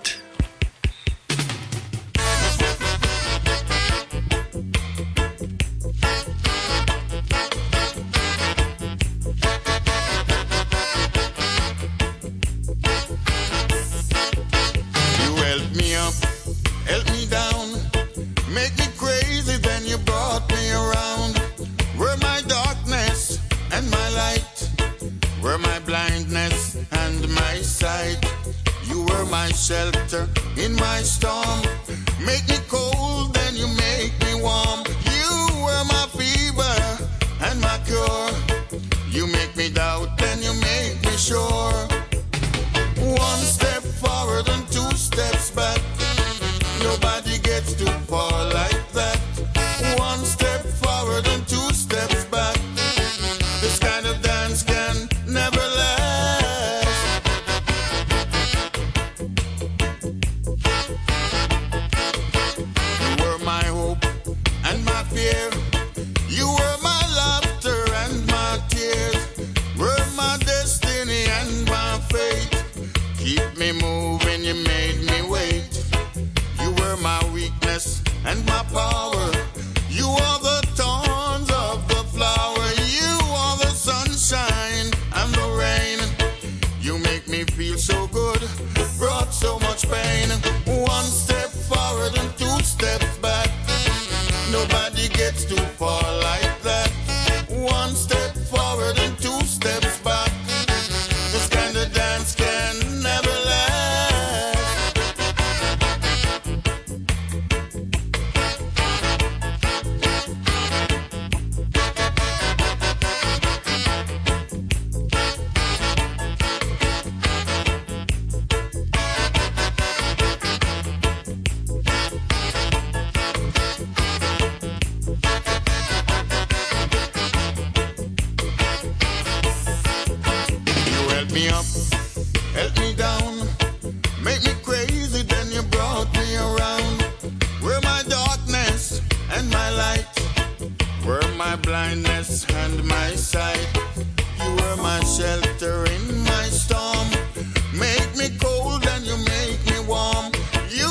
Shelter in my storm, make me cold, then you make me warm. You were my fever and my cure. You make me doubt, then you make me sure. One step forward and two steps back. Nobody gets too far like that. One step forward and two steps back. This kind of dance can never last. You were my laughter and my tears, were my destiny and my fate. Keep me moving, you made me wait. You were my weakness and my power. You are the thorns of the flower. You are the sunshine and the rain. You make me feel so good, brought so much pain. One step forward and two steps back. Nobody gets too far like that. One step forward and two steps back. This kind of dance can never last. Me up, help me down, make me crazy, then you brought me around. Where my darkness and my light, where my blindness and my sight. You were my shelter in my storm, make me cold and you make me warm. You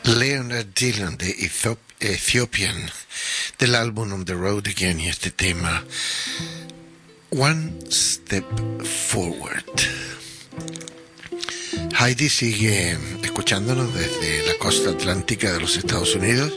Leonard Dillon de Ethop- Ethiopian, del álbum On the Road Again, y este tema One Step Forward. Heidi sigue escuchándonos desde la costa atlántica de los Estados Unidos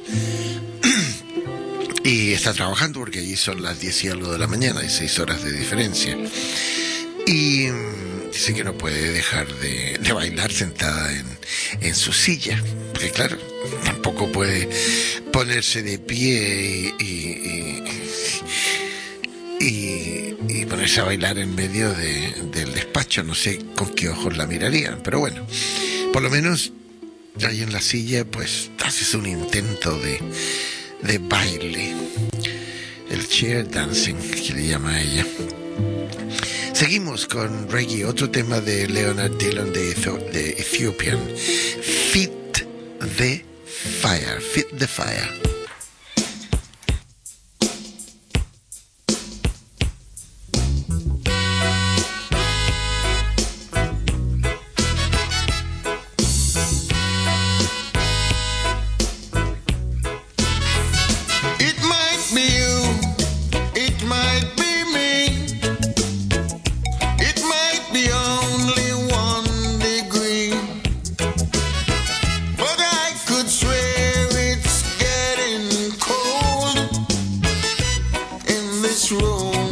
y está trabajando porque allí son las diez y algo de la mañana, hay seis horas de diferencia, y mm, dice que no puede dejar de, de bailar sentada en, en su silla, porque claro, tampoco puede ponerse de pie y, y, y, y, y ponerse a bailar en medio de, del despacho. No sé con qué ojos la mirarían, pero bueno, por lo menos ahí en la silla pues haces un intento de, de baile, el chair dancing que le llama a ella. Seguimos con reggae, otro tema de Leonard Dillon de, Etho- de Ethiopian, Fit the Fire, Fit the Fire. It might be you, it might be me, it might be only one degree, but I could swear it's getting cold in this room.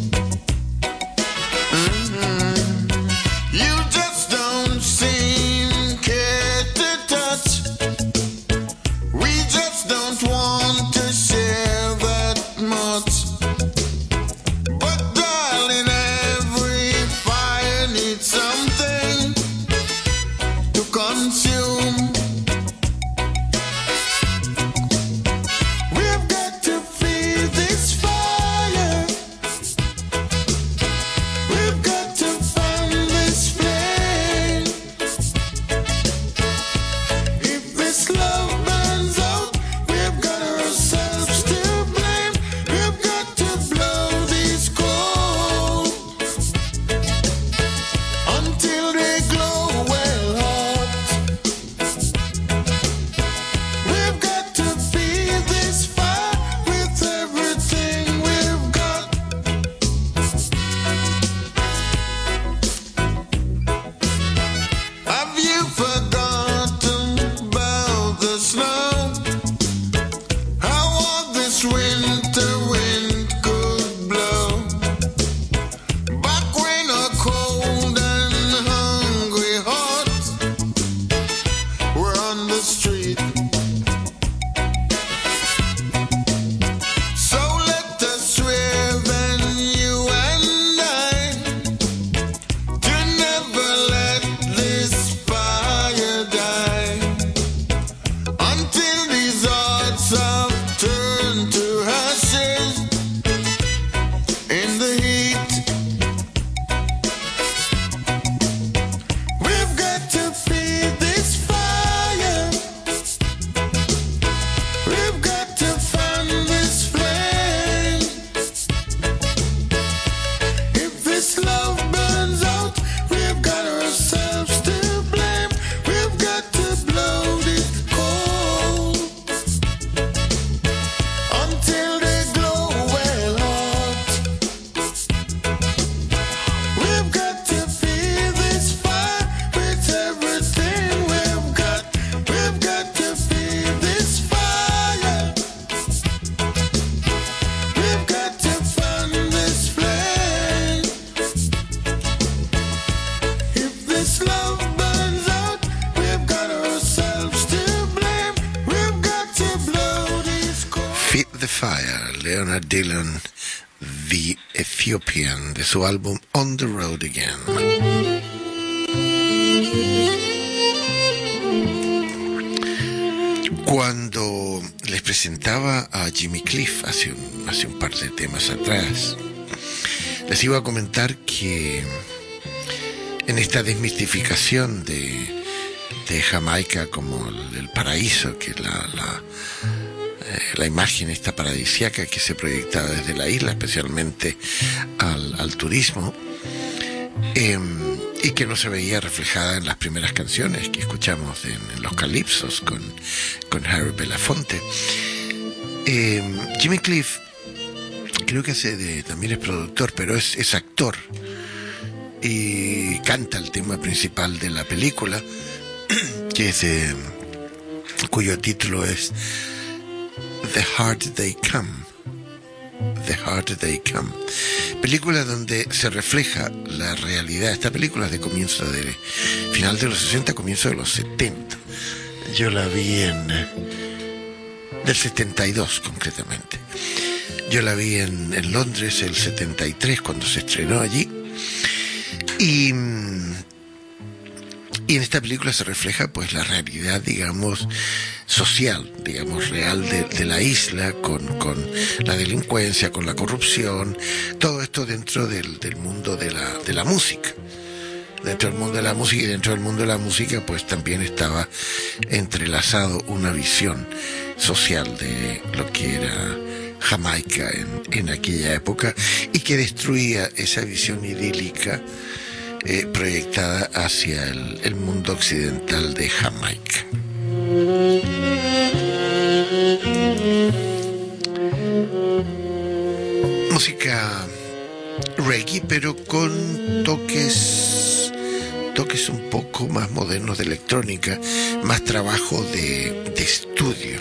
Mhm. You just don't seem care to touch. We just don't want to share that much. But darling, every fire needs something to consume. We've got to feed this fire. We've got to fan this flame. If this love burns out, we've got ourselves to blame. We've got to blow these coals until they glow well hot. We've got to feed this fire with everything we've got. Have you forgotten about the snow? How all this winter wind could blow? Back when a cold and hungry hearts were on the street. So let us swear then, you and I, to never let this fire die until these hearts have turned to ashes in the heat. We've got to feed this fire. We've got to fan this flame. If this love burns out, we've got ourselves to blame. We've got to blow this coal until they glow well hot. We've got to feed this fire with everything we've got. We've got to feed this fire. We've got to fan this flame. If this love burns out, we've got ourselves to blame. We've got to blow these coals. Fit the Fire, Leonard Dillon, The Ethiopian, de su álbum On the Road Again. Cuando les presentaba a Jimmy Cliff hace un, hace un par de temas atrás, les iba a comentar que en esta desmistificación de, de Jamaica como el, el paraíso, que la, la, eh, la imagen esta paradisíaca que se proyectaba desde la isla, especialmente al, al turismo, eh, y que no se veía reflejada en las primeras canciones que escuchamos en, en los calipsos con, con Harry Belafonte. Eh, Jimmy Cliff creo que hace de, también es productor, pero es, es actor y canta el tema principal de la película, que es de, cuyo título es The Harder They Come. The Harder They Come. Película donde se refleja la realidad. Esta película es de comienzo de final de los sesenta, comienzo de los setenta. Yo la vi en del setenta y dos concretamente. Yo la vi en, en Londres el setenta y tres cuando se estrenó allí. Y Y en esta película se refleja pues la realidad, digamos, social, digamos, real de, de la isla, con, con la delincuencia, con la corrupción, todo esto dentro del, del mundo de la, de la música. Dentro del mundo de la música y dentro del mundo de la música pues también estaba entrelazado una visión social de lo que era Jamaica en, en aquella época, y que destruía esa visión idílica Eh, proyectada hacia el, el mundo occidental de Jamaica. Música reggae, pero con toques toques un poco más modernos de electrónica, más trabajo de, de estudio.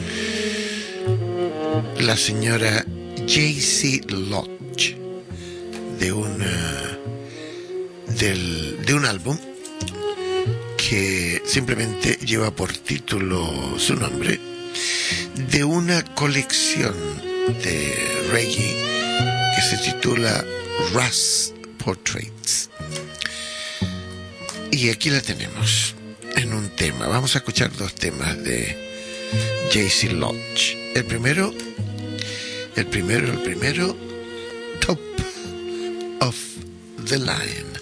La señora Jaycee Lodge, de una Del, de un álbum que simplemente lleva por título su nombre, de una colección de reggae que se titula Ras Portraits. Y aquí la tenemos en un tema. Vamos a escuchar dos temas de Jaycee Lodge. El primero, el primero, el primero, Top of the Line.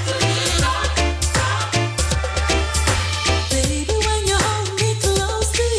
Baby, when you hold me close.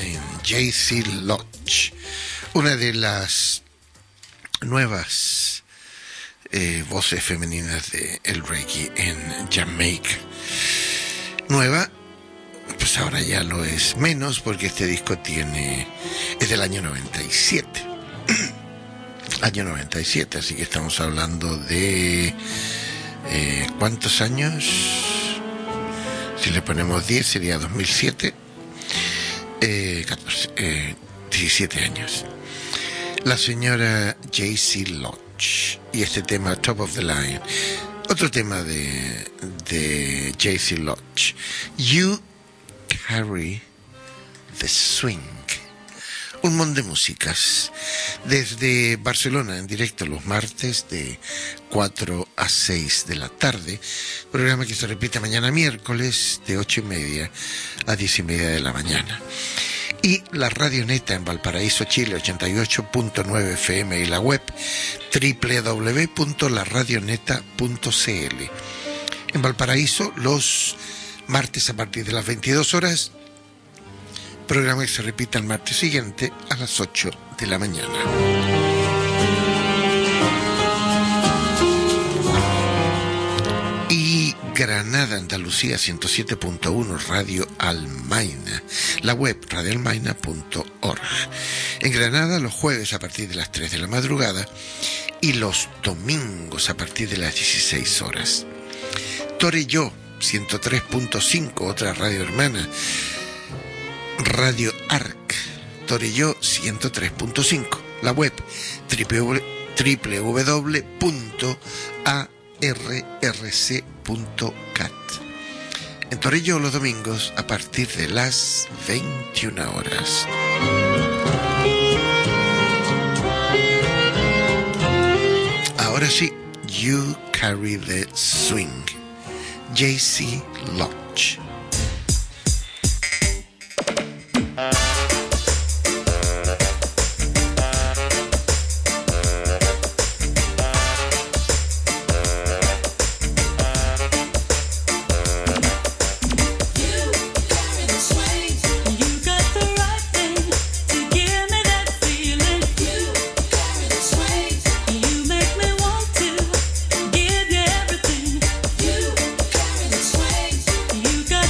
Line, J C Lodge, una de las nuevas eh, voces femeninas de el reggae en Jamaica. Nueva, pues ahora ya lo es menos, porque este disco tiene es del año noventa y siete. Año noventa y siete, así que estamos hablando de eh, ¿cuántos años? Si le ponemos diez sería dos mil siete. eh, catorce, eh, diecisiete años. La señora J C Lodge y este tema Top of the Line. Otro tema de, de J C Lodge, You Carry the Swing. Un montón de músicas desde Barcelona en directo los martes de cuatro a seis de la tarde, programa que se repite mañana miércoles de ocho y media a diez y media de la mañana. Y la Radio Neta en Valparaíso, Chile, ochenta y ocho punto nueve F M, y la web doble u doble u doble u punto la radio neta punto c l. En Valparaíso los martes a partir de las veintidós horas, programa que se repite el martes siguiente a las ocho de la mañana. Y Granada, Andalucía, ciento siete punto uno, Radio Almaina, la web radio almaina punto org. En Granada los jueves a partir de las tres de la madrugada y los domingos a partir de las dieciséis horas. Torelló, ciento tres punto cinco, otra radio hermana, Radio Arc, Torelló ciento tres punto cinco, la web doble u doble u doble u punto a r r c punto cat. En Torelló los domingos a partir de las veintiuna horas. Ahora sí, You Carry the Swing, J C Lodge. You got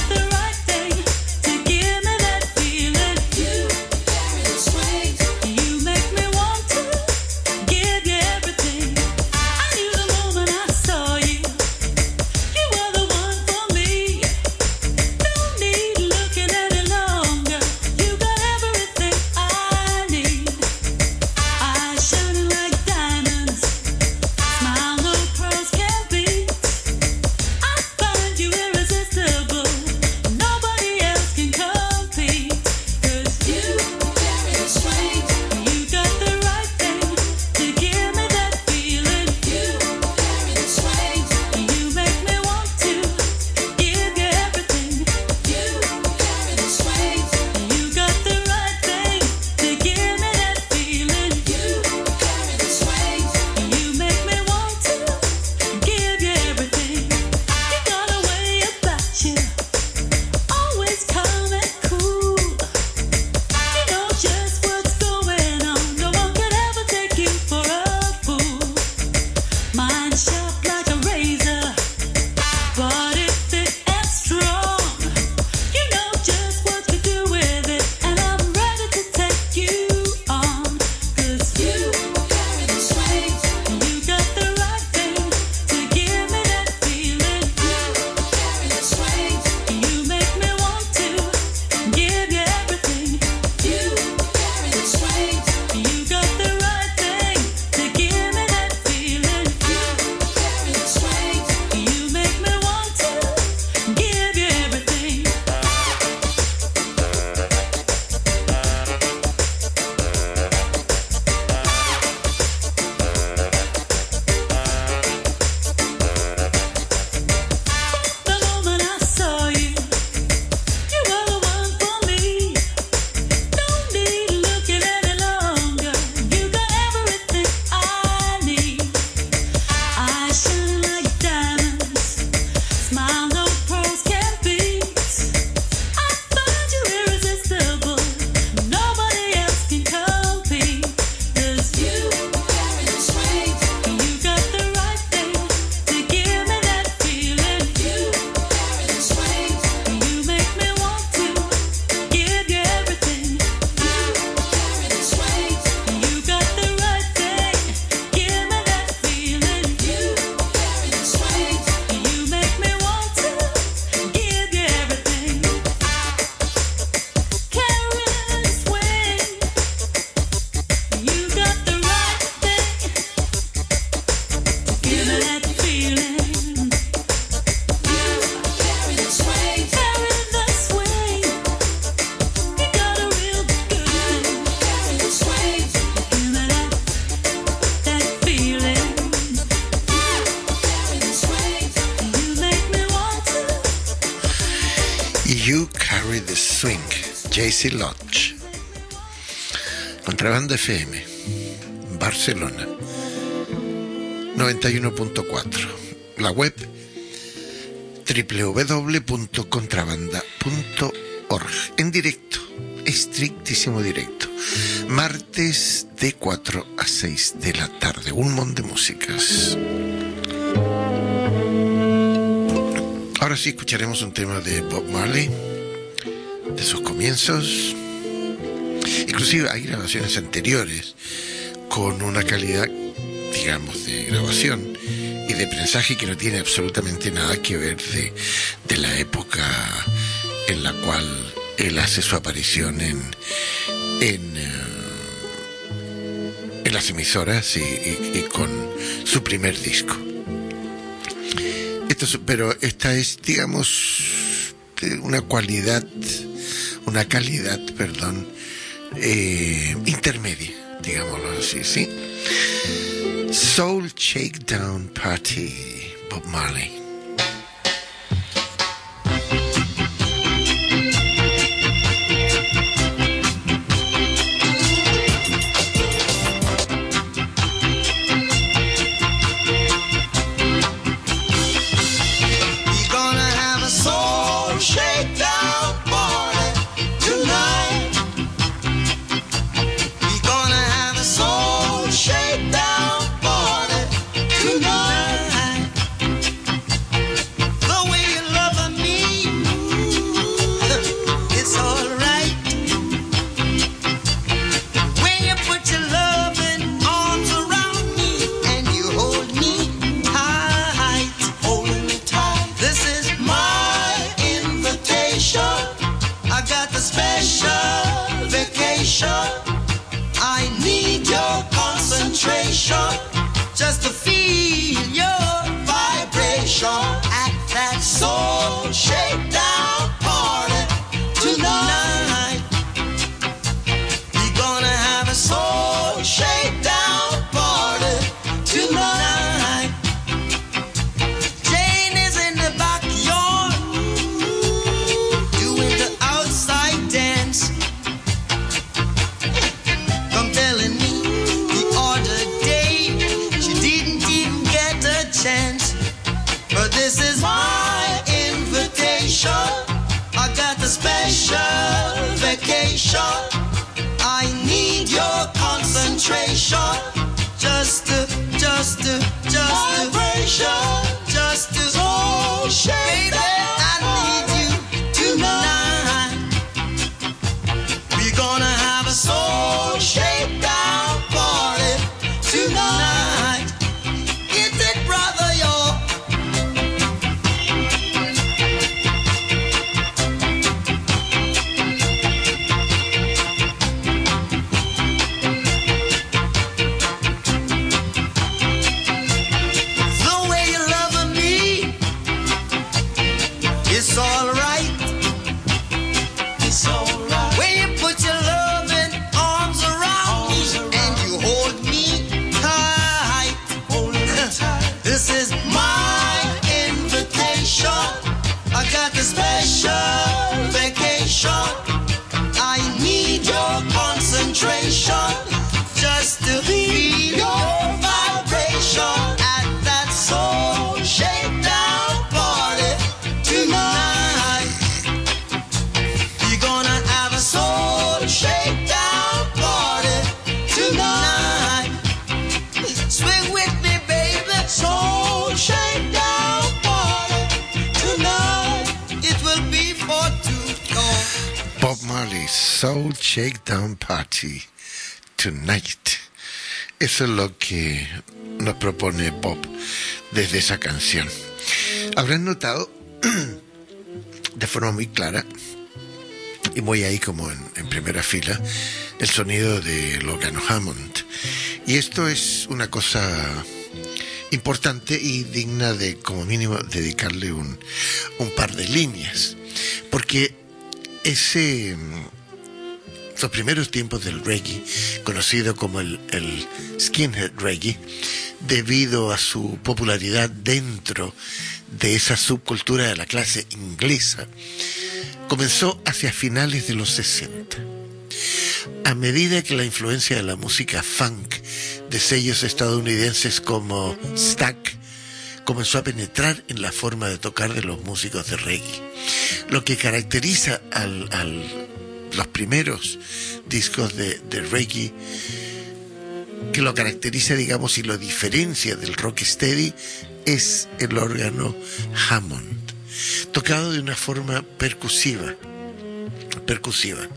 Swing, J C Lodge. Contrabanda F M, Barcelona, noventa y uno punto cuatro. La web doble u doble u doble u punto contrabanda punto org. En directo, estrictísimo directo. Martes de cuatro a seis de la tarde. Un montón de músicas. Ahora sí escucharemos un tema de Bob Marley, de sus comienzos. Inclusive hay grabaciones anteriores con una calidad, digamos, de grabación y de prensaje que no tiene absolutamente nada que ver de, de la época en la cual él hace su aparición en en, uh, en las emisoras y, y, y con su primer disco. Esto es, pero esta es, digamos, una cualidad, una calidad, perdón, eh, intermedia, digámoslo así, ¿sí? Soul Shakedown Party, Bob Marley. Just to feel your vibration at that soul shakedown party tonight. We're gonna have a soul shakedown party tonight. Jane is in the backyard doing the outside dance. Come telling me chance, but this is my invitation. I got a special vacation. I need your concentration. Just to, just to, just to vibration, just to soul shake. I need you tonight. We're gonna have a soul shakedown party tonight. Brother, yo. The way you're loving me, it's alright. It's alright. When you put your loving arms around me and you hold me tight. This is my invitation. I got a special vacation. I need your concentration just to feel your vibration at that soul shakedown party tonight. You're gonna have a soul shakedown party tonight. Swing with me, soul shakedown party tonight. It will be for two long. Bob Marley, Soul Shakedown Party Tonight. Eso es lo que nos propone Bob desde esa canción. Habrán notado de forma muy clara y muy ahí como en, en primera fila el sonido del órgano Hammond. Y esto es una cosa importante y digna de, como mínimo, dedicarle un, un par de líneas, porque ese, los primeros tiempos del reggae, conocido como el, el skinhead reggae, debido a su popularidad dentro de esa subcultura de la clase inglesa, comenzó hacia finales de los sesenta. A medida que la influencia de la música funk de sellos estadounidenses como Stax comenzó a penetrar en la forma de tocar de los músicos de reggae, lo que caracteriza al, al, los primeros discos de, de reggae, que lo caracteriza, digamos, y lo diferencia del rocksteady, es el órgano Hammond, tocado de una forma percusiva, percusiva.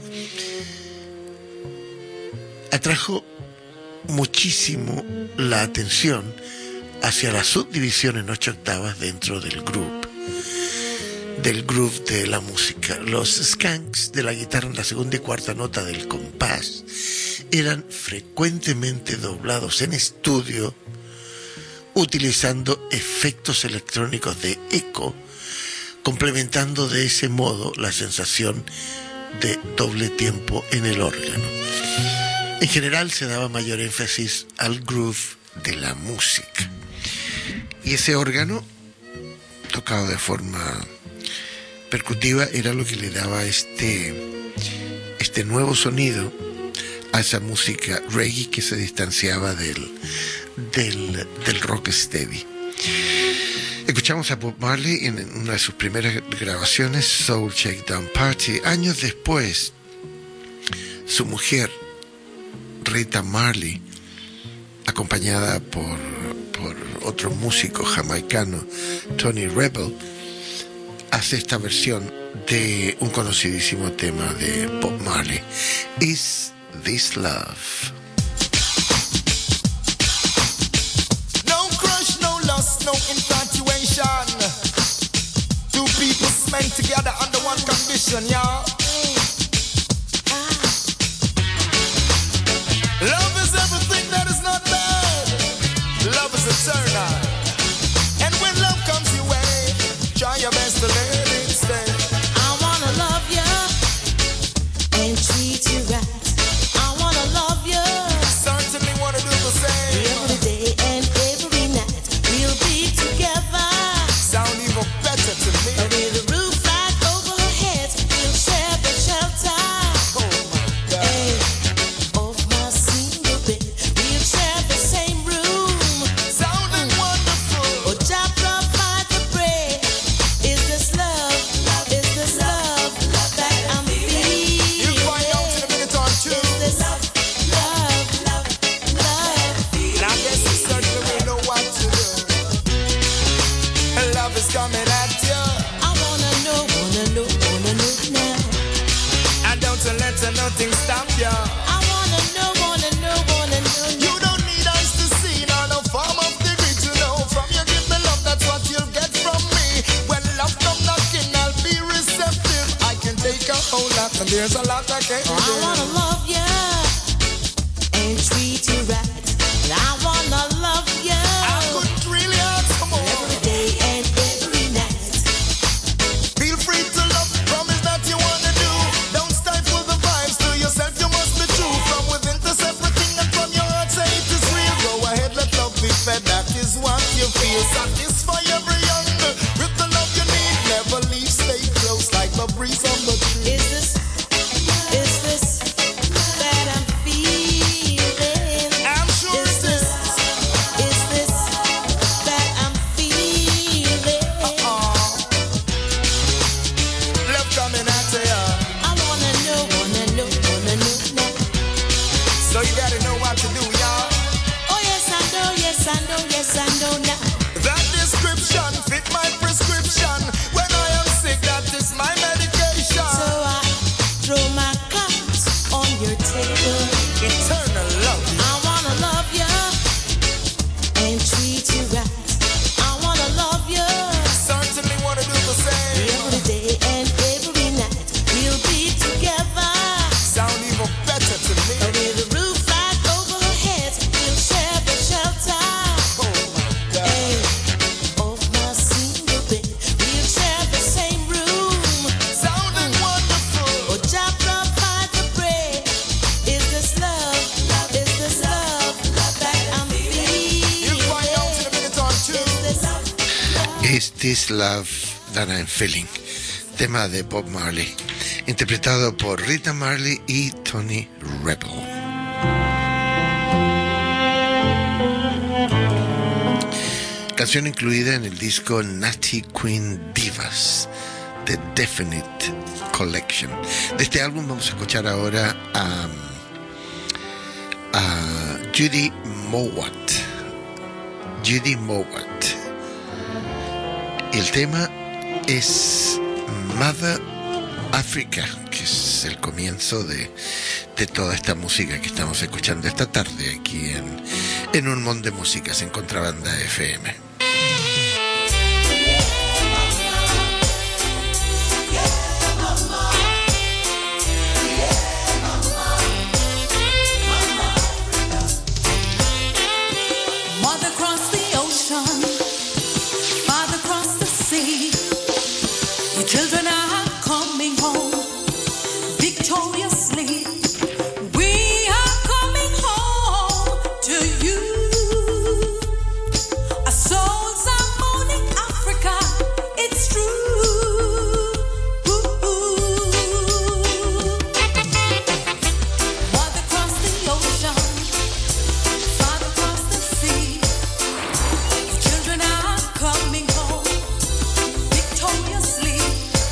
Atrajo muchísimo la atención hacia la subdivisión en ocho octavas dentro del groove, del groove de la música. Los skanks de la guitarra en la segunda y cuarta nota del compás eran frecuentemente doblados en estudio, utilizando efectos electrónicos de eco, complementando de ese modo la sensación de doble tiempo en el órgano. En general se daba mayor énfasis al groove de la música. Y ese órgano, tocado de forma percutiva, era lo que le daba este, este nuevo sonido a esa música reggae que se distanciaba del, del, del rocksteady. Escuchamos a Bob Marley en una de sus primeras grabaciones, Soul Shakedown Party. Años después, su mujer, Rita Marley, acompañada por, por otro músico jamaicano, Tony Rebel, hace esta versión de un conocidísimo tema de Bob Marley, Is This Love? No crush, no lust, no infatuation. Two people meant together under one condition, y'all. Love is everything that is not bad. Love is eternal. And when love comes your way, try your best to let it stay. I wanna love you and treat you right. I wanna love you. Certainly wanna do the same. Every day and every night we'll be together. Sound even better to me. With a roof right over our heads, we'll share the shelter. Oh my God. Hey, of my single bed, we'll share the same room. Sounding wonderful. Oh, Jah provide the bread. Is this love? Is this love that I'm feeling? You'll find out in a minute or two. Is this love, love, love? And I guess you certainly will know what to do. Love is coming at you. I wanna know, wanna know, wanna know now. And don't you let nothing stop you. I wanna know, wanna know, wanna know You now. don't need eyes to see, nor no form of degree to know. From you give me love, that's what you'll get from me. When love come knocking, I'll be receptive. I can take a whole lot, and there's a lot I can't Oh, I do. wanna love you and treat you right. I wanna love you I couldn't really ask for more. every day and every night. Feel free to love, promise that you wanna do. Don't stifle the vibes, to yourself you must be true. From within to everything, and from your heart say it is real. Go ahead, let love be fed, that is what you feel. Satisfy every hunger with the love you need. Never leave, stay close like the breeze on the tree. Is this, is this that I'm feeling? I'm sure Is it this, is. is this that I'm feeling? Uh-uh. Love coming at you. I wanna know, wanna know, wanna know now. So you gotta know what to do, y'all. Oh yes I know, yes I know, yes I know now. That description fit my prescription. When I am sick, that is my medication. So I throw my cards on your table. Eternal love. I wanna love you and treat you right. I wanna love you Certainly wanna do the same. every day and every night. We'll be together. Sound even better to me. With a roof right over our heads, we'll share the shelter. Oh my God. Hey, of my single bed, we'll share the same room. Sounding wonderful. Oh, Jah provide the bread. Is this love? Is this love that I'm You'll find out in feeling? a minute or two. Is this love? Is This Love That I'm Feeling, tema de Bob Marley, interpretado por Rita Marley y Tony Rebel. Canción incluida en el disco Natty Queen Divas, The Definite Collection. De este álbum vamos a escuchar ahora a, a Judy Mowat. Judy Mowat. Y el tema es Mother Africa, que es el comienzo de, de toda esta música que estamos escuchando esta tarde aquí en, en Un Mundo de Músicas en Contrabanda F M. Children are coming home victoriously. We are coming home to you. Our souls are mourning Africa, it's true. Mother across the ocean, father across the sea. The children are coming home victoriously.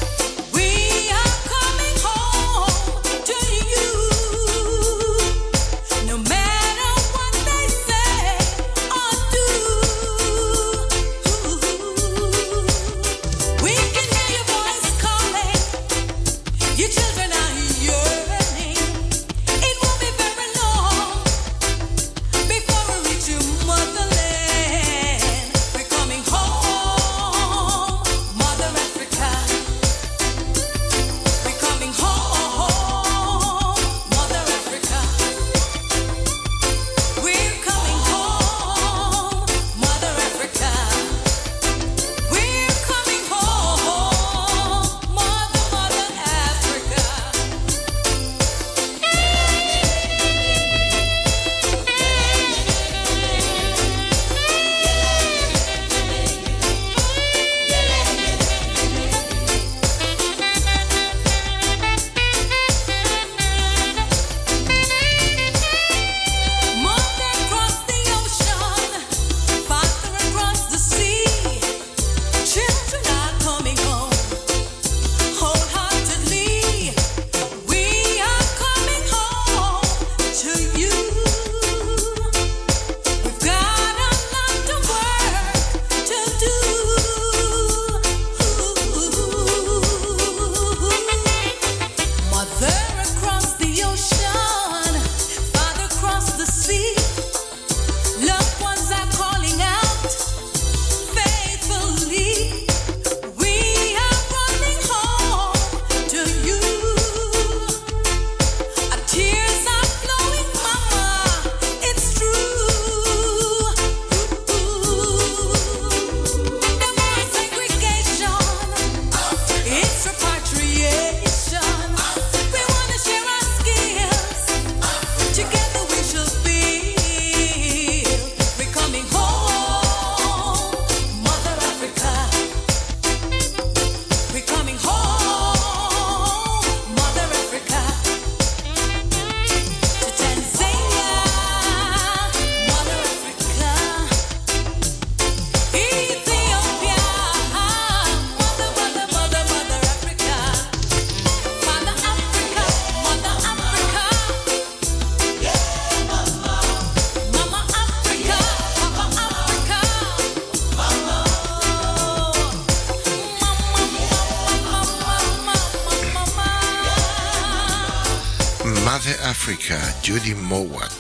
Africa, Judy Mowat,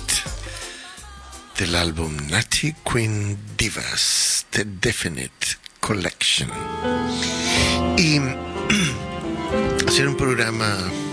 del álbum Natty Queen Divas, The Definite Collection. Y hacer un programa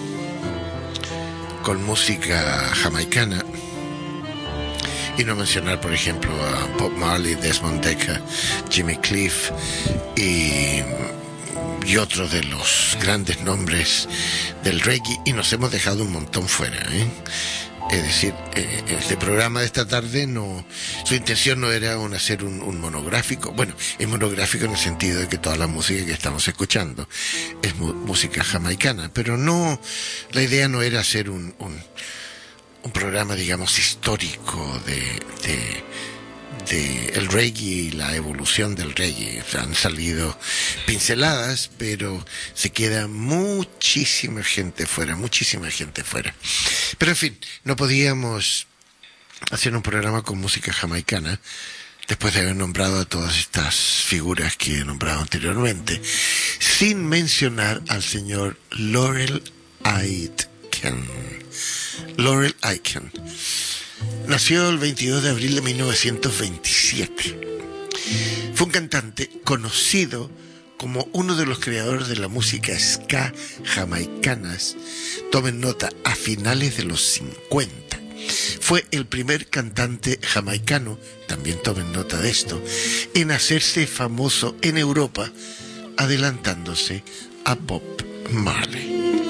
con música jamaicana y no mencionar, por ejemplo, a Bob Marley, Desmond Dekker, Jimmy Cliff y, y otros de los grandes nombres del reggae, y nos hemos dejado un montón fuera, ¿eh? Es decir, eh, este programa de esta tarde no, su intención no era un, hacer un, un monográfico. Bueno, es monográfico en el sentido de que toda la música que estamos escuchando es mu- música jamaicana, pero no, la idea no era hacer un, un, un programa, digamos, histórico de, de, de el reggae y la evolución del reggae. O sea, han salido pinceladas, pero se queda muchísima gente fuera, muchísima gente fuera. Pero en fin, no podíamos hacer un programa con música jamaicana después de haber nombrado a todas estas figuras que he nombrado anteriormente, sin mencionar al señor Laurel Aitken. Laurel Aitken nació el veintidós de abril de mil novecientos veintisiete. Fue un cantante conocido como uno de los creadores de la música ska jamaicanas. Tomen nota, a finales de los cincuenta. Fue el primer cantante jamaicano, también tomen nota de esto, en hacerse famoso en Europa, adelantándose a Bob Marley.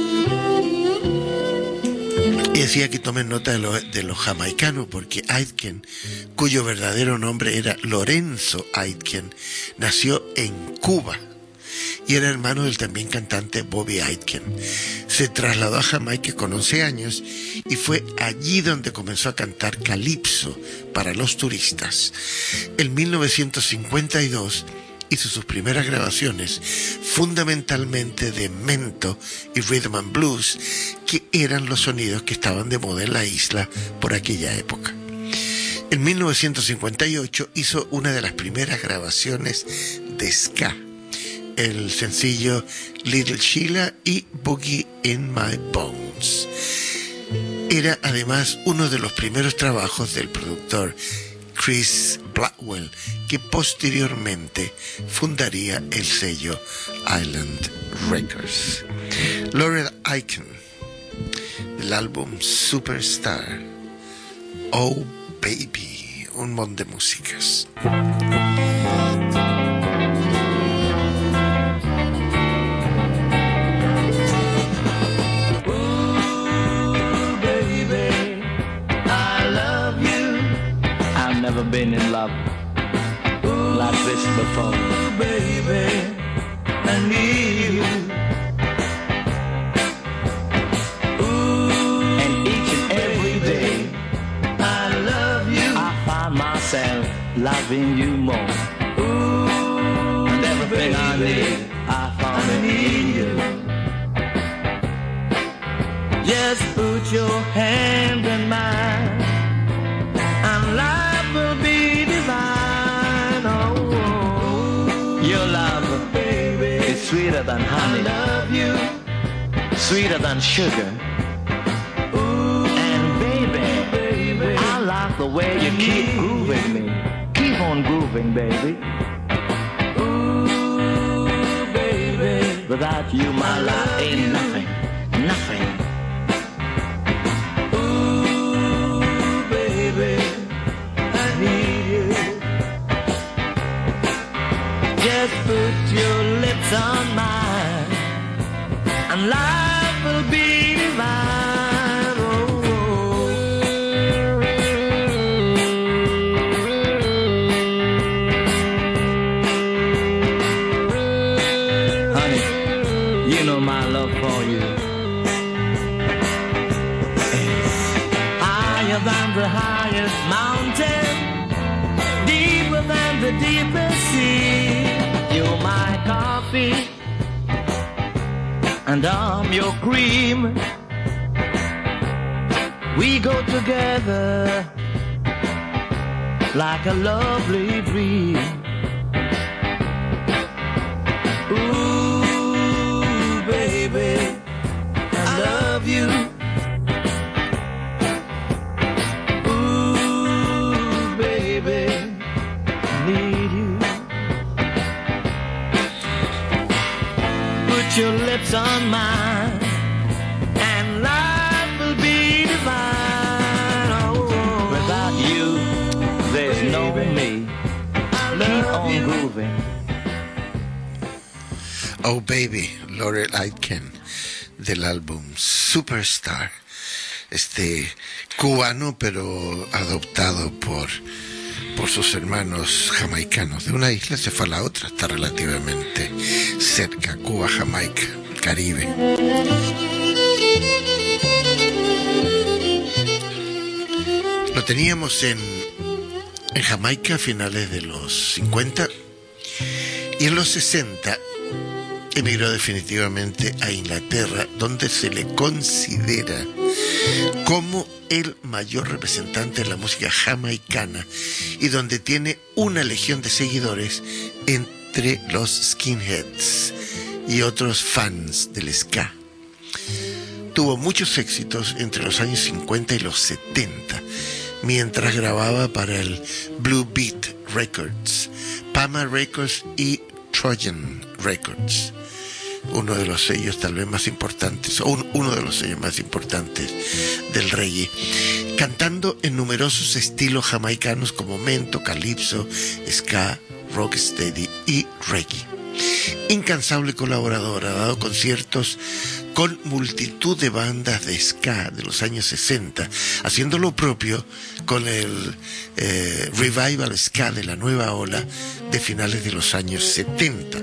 Y decía que tomen nota de lo, de lo jamaicano, porque Aitken, cuyo verdadero nombre era Lorenzo Aitken, nació en Cuba y era hermano del también cantante Bobby Aitken. Se trasladó a Jamaica con once años y fue allí donde comenzó a cantar calipso para los turistas. En mil novecientos cincuenta y dos hizo sus primeras grabaciones, fundamentalmente de mento y rhythm and blues, que eran los sonidos que estaban de moda en la isla por aquella época. En mil novecientos cincuenta y ocho hizo una de las primeras grabaciones de ska, el sencillo Little Sheila y Boogie in My Bones. Era además uno de los primeros trabajos del productor Chris Blackwell, que posteriormente fundaría el sello Island Records. Laurel Aitken, del álbum Superstar, Oh Baby, un montón de músicas. Never been in love like this before. Ooh, baby, I need you. Ooh, and each and every day, I love you. I find myself loving you more. Ooh, and everything baby, I need, I found I need you. Just put your hand in mine and life will be divine. Oh, oh. Your love, baby, is sweeter than honey. I love you, sweeter than sugar. Ooh, and baby, baby, I like the way you keep grooving me. Keep on grooving, baby. Ooh, baby, without you my life ain't nothing, nothing. Just put your lips on mine and life will be divine. Oh, oh. Honey, you know my love for you is higher than the highest mountain, deeper than the deepest sea. You're my coffee and I'm your cream. We go together like a lovely dream. Ooh, baby, I love you. Ooh, baby, I need you. Put your lips on mine and life will be divine. Oh, without you there's no me. Keep on grooving. Oh Baby, Laurel Aitken, del álbum Superstar. este cubano, pero adoptado por, por sus hermanos jamaicanos. De una isla se fue a la otra, está relativamente cerca, Cuba, Jamaica, Caribe. Lo teníamos en, en Jamaica a finales de los cincuenta, y en los sesenta emigró definitivamente a Inglaterra, donde se le considera como el mayor representante de la música jamaicana y donde tiene una legión de seguidores entre los skinheads y otros fans del ska. Tuvo muchos éxitos entre los años cincuenta y los setenta, mientras grababa para el Blue Beat Records, Pama Records y Trojan Records, uno de los sellos tal vez más importantes, o un, uno de los sellos más importantes del reggae, cantando en numerosos estilos jamaicanos como mento, calipso, ska, rocksteady y reggae. Incansable colaborador, ha dado conciertos con multitud de bandas de ska de los años sesenta, haciendo lo propio con el eh, revival ska de la nueva ola de finales de los años setenta,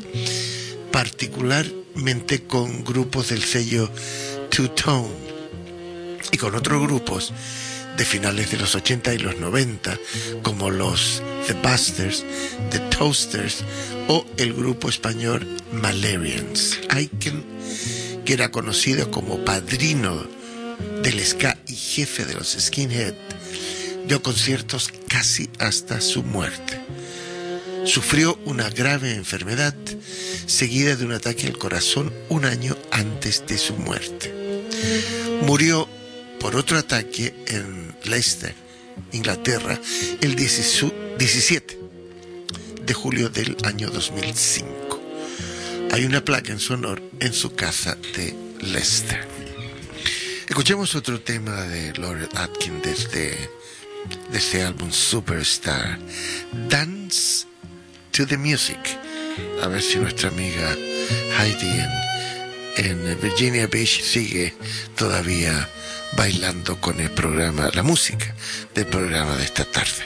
particularmente con grupos del sello Two Tone y con otros grupos de finales de los ochenta y los noventa, como los The Busters, The Toasters o el grupo español Malarians. Aiken, que era conocido como padrino del ska y jefe de los skinhead, dio conciertos casi hasta su muerte. Sufrió una grave enfermedad seguida de un ataque al corazón un año antes de su muerte. Murió por otro ataque en Leicester, Inglaterra, el diecisiete de julio del año dos mil cinco. Hay una placa en su honor en su casa de Leicester. Escuchemos otro tema de Laurel Atkins desde, de ese álbum Superstar, Dance to the Music. A ver si nuestra amiga Heidi en, en Virginia Beach sigue todavía bailando con el programa, la música del programa de esta tarde.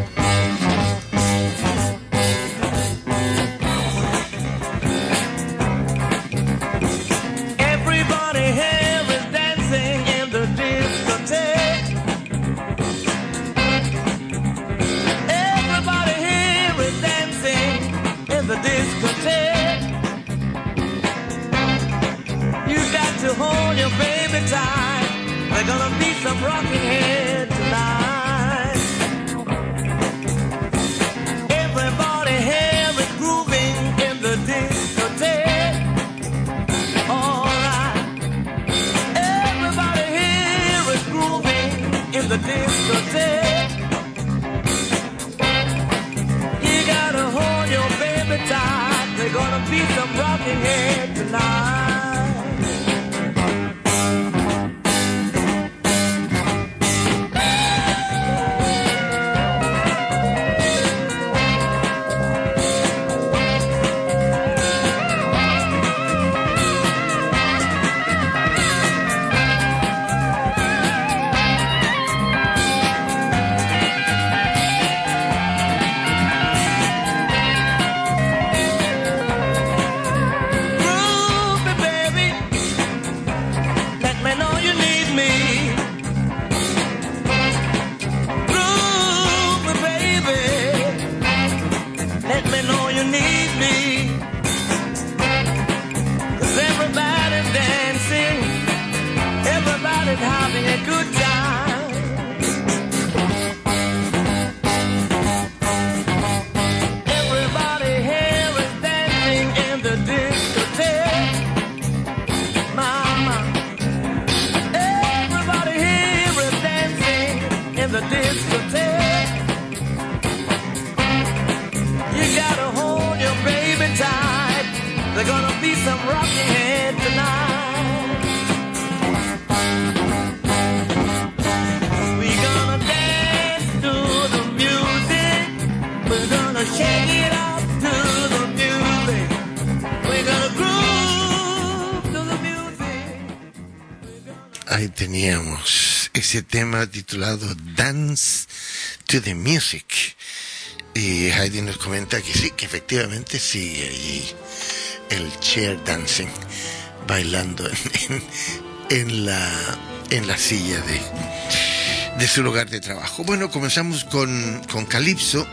Hold your baby tight. There's gonna be some rocking here tonight. Everybody here is grooving in the discotheque. Alright. Everybody here is grooving in the discotheque. You gotta hold your baby tight. There's gonna be some rocking here tonight. Having a good time. Everybody here is dancing in the discotheque. Mama. Everybody here is dancing in the discotheque. You gotta hold your baby tight. There's gonna be some rocking here tonight. Shake it up to the music. We're gonna groove to the music. Ahí teníamos ese tema titulado Dance to the Music. Y Heidi nos comenta que sí, que efectivamente sigue allí el chair dancing, bailando en, en, en la en la silla de, de su lugar de trabajo. Bueno, comenzamos con, con Calypso,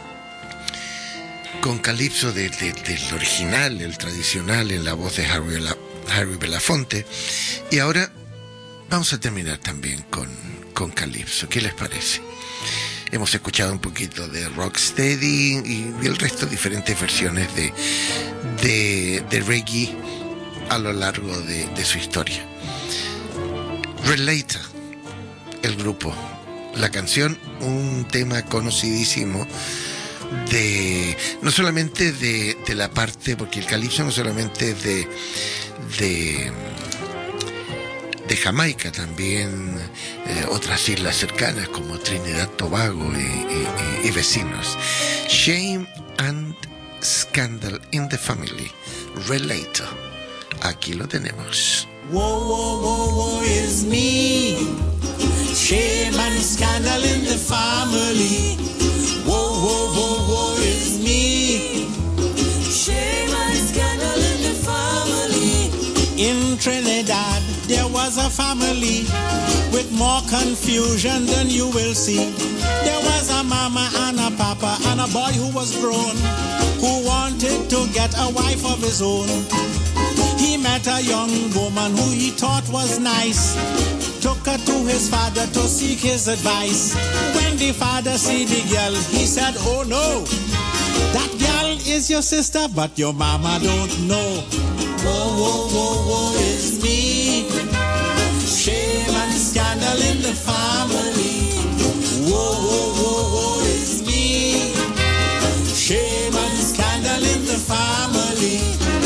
con Calypso de, de, del original, el tradicional, en la voz de Harry, Bela, Harry Belafonte. Y ahora vamos a terminar también con, con Calypso. ¿Qué les parece? Hemos escuchado un poquito de Rocksteady y, y el resto de diferentes versiones de, de, de reggae a lo largo de, de su historia. Relator, el grupo, la canción, un tema conocidísimo de, no solamente de, de la parte, porque el calipso no solamente es de, de, de Jamaica, también eh, otras islas cercanas como Trinidad, Tobago y, y, y vecinos. Shame and Scandal in the Family, Relator, aquí lo tenemos. Whoa, whoa, whoa, woe is me. Shame and scandal in the family. Whoa, whoa, whoa, woe is me. Shame and scandal in the family. In Trinidad, there was a family with more confusion than you will see. There was a mama and a papa and a boy who was grown, who wanted to get a wife of his own. He met a young woman who he thought was nice, took her to his father to seek his advice. When the father see the girl, he said, oh no, that girl is your sister, but your mama don't know. Whoa, whoa, whoa, whoa is me. Shame and scandal in the family. Whoa, whoa, whoa, whoa is me. Shame and scandal in the family.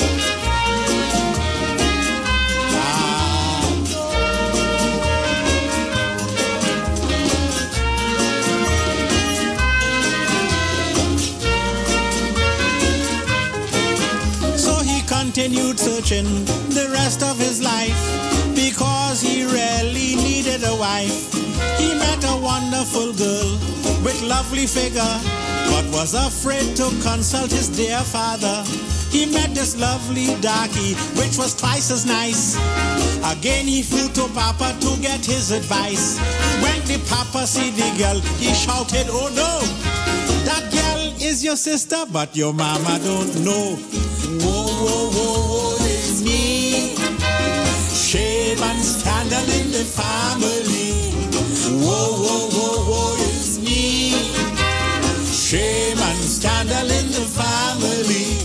Continued searching the rest of his life because he really needed a wife. He met a wonderful girl with lovely figure, but was afraid to consult his dear father. He met this lovely darky, which was twice as nice. Again he flew to Papa to get his advice. When the Papa see the girl, he shouted, oh no, that girl is your sister, but your mama don't know. Whoa, whoa, whoa, whoa is me. Shame and scandal in the family. Whoa, whoa, whoa, whoa is me. Shame and scandal in the family.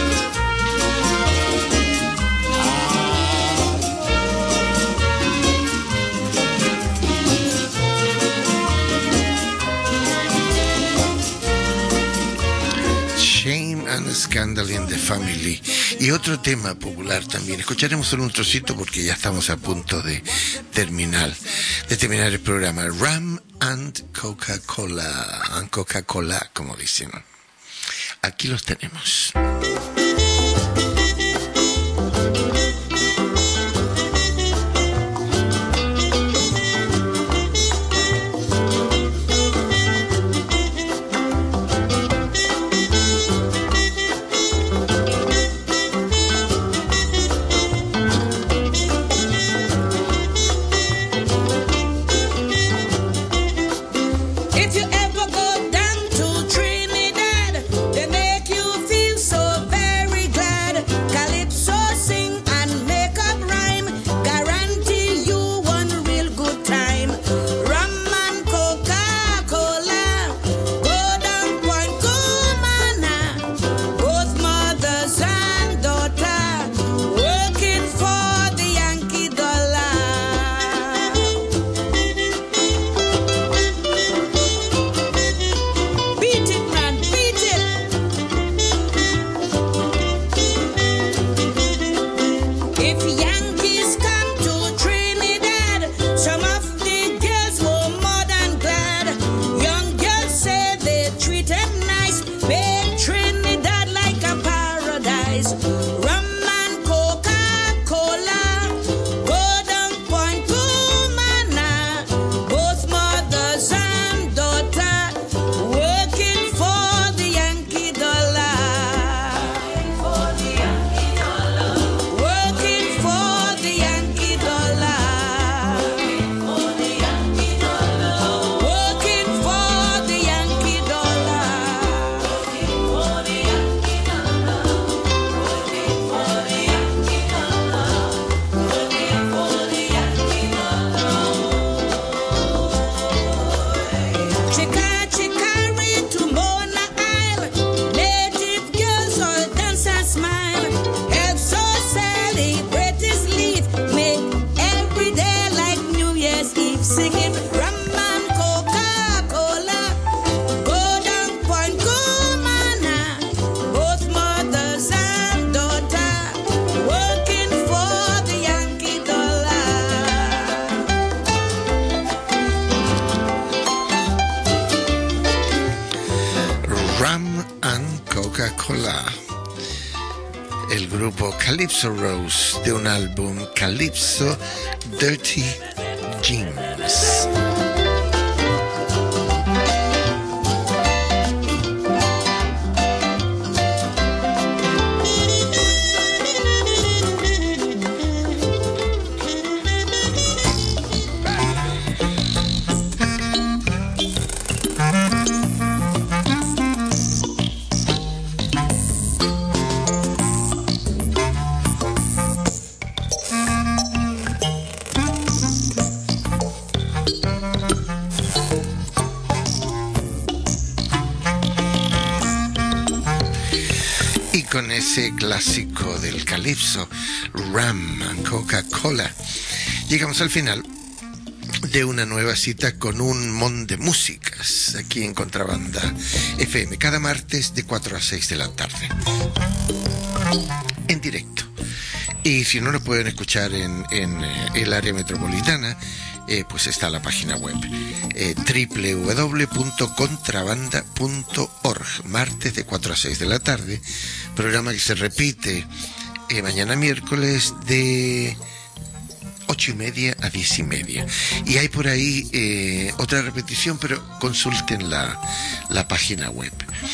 Scandal in the Family. Y otro tema popular también. Escucharemos solo un trocito porque ya estamos a punto de terminar, de terminar el programa. Rum and Coca-Cola, and Coca-Cola, como dicen. Aquí los tenemos. If you ever go down to Trinidad, they make you feel so very glad. Calypso sing and make up rhyme, guarantee you one real good time. Rum and Coca-Cola, go down Point Cumana, both mothers and daughter, working for the Yankee dollar. Chica, Chicory to Mona Isle. Native girls all dance and smile. And so celebrate his leaf. Make every day like New Year's Eve. Singing rum and Coca-Cola. Go down Point Cumana. Both mothers and daughter working for the Yankee dollar. Rum and Coca-Cola. El grupo Calypso Rose de un álbum Calypso Dirty Jeans. Y con ese clásico del calipso, Rum and Coca-Cola, llegamos al final de una nueva cita con un mon de músicas aquí en Contrabanda F M, cada martes de cuatro a seis de la tarde, en directo. Y si no lo pueden escuchar en, en eh, el área metropolitana, eh, pues está la página web eh, doble u doble u doble u punto contrabanda punto org, martes de cuatro a seis de la tarde, programa que se repite eh, mañana miércoles de ocho y media a diez y media. Y hay por ahí eh, otra repetición, pero consulten la, la página web.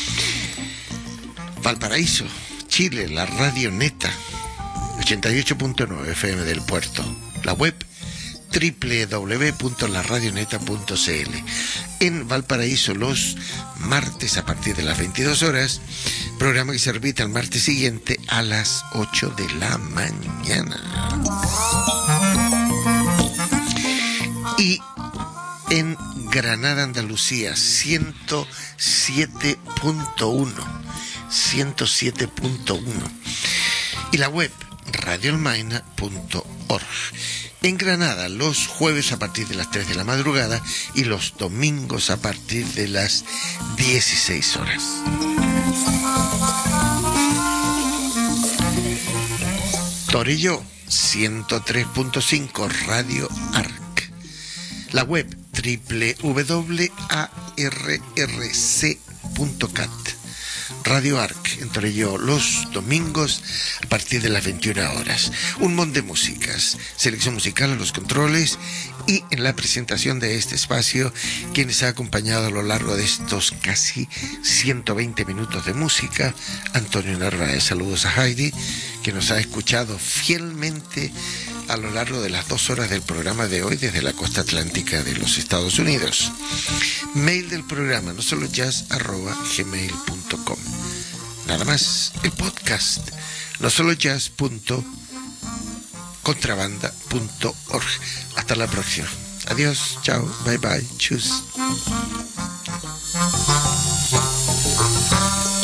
Valparaíso, Chile, la Radio Neta, ochenta y ocho punto nueve F M del Puerto. La web doble u doble u doble u punto la radio neta punto c l. En Valparaíso los martes a partir de las veintidós horas, programa que se repite al martes siguiente a las ocho de la mañana. Y en Granada, Andalucía, ciento siete punto uno. ciento siete punto uno. Y la web radio almaina punto org. En Granada, los jueves a partir de las tres de la madrugada y los domingos a partir de las dieciséis horas. Torelló, ciento tres punto cinco Radio Arc. La web doble u doble u doble u punto a r r c punto cat. Radio Arc en Torelló, los domingos a partir de las veintiuna horas. Un montón de músicas, selección musical a los controles y en la presentación de este espacio, quienes ha acompañado a lo largo de estos casi ciento veinte minutos de música, Antonio Narváez. Saludos a Heidi, que nos ha escuchado fielmente a lo largo de las dos horas del programa de hoy desde la costa atlántica de los Estados Unidos. Mail del programa, no solo jazz arroba gmail punto com. Nada más, el podcast, no solo jazz punto contrabanda punto org. Hasta la próxima. Adiós, chao, bye bye, chus.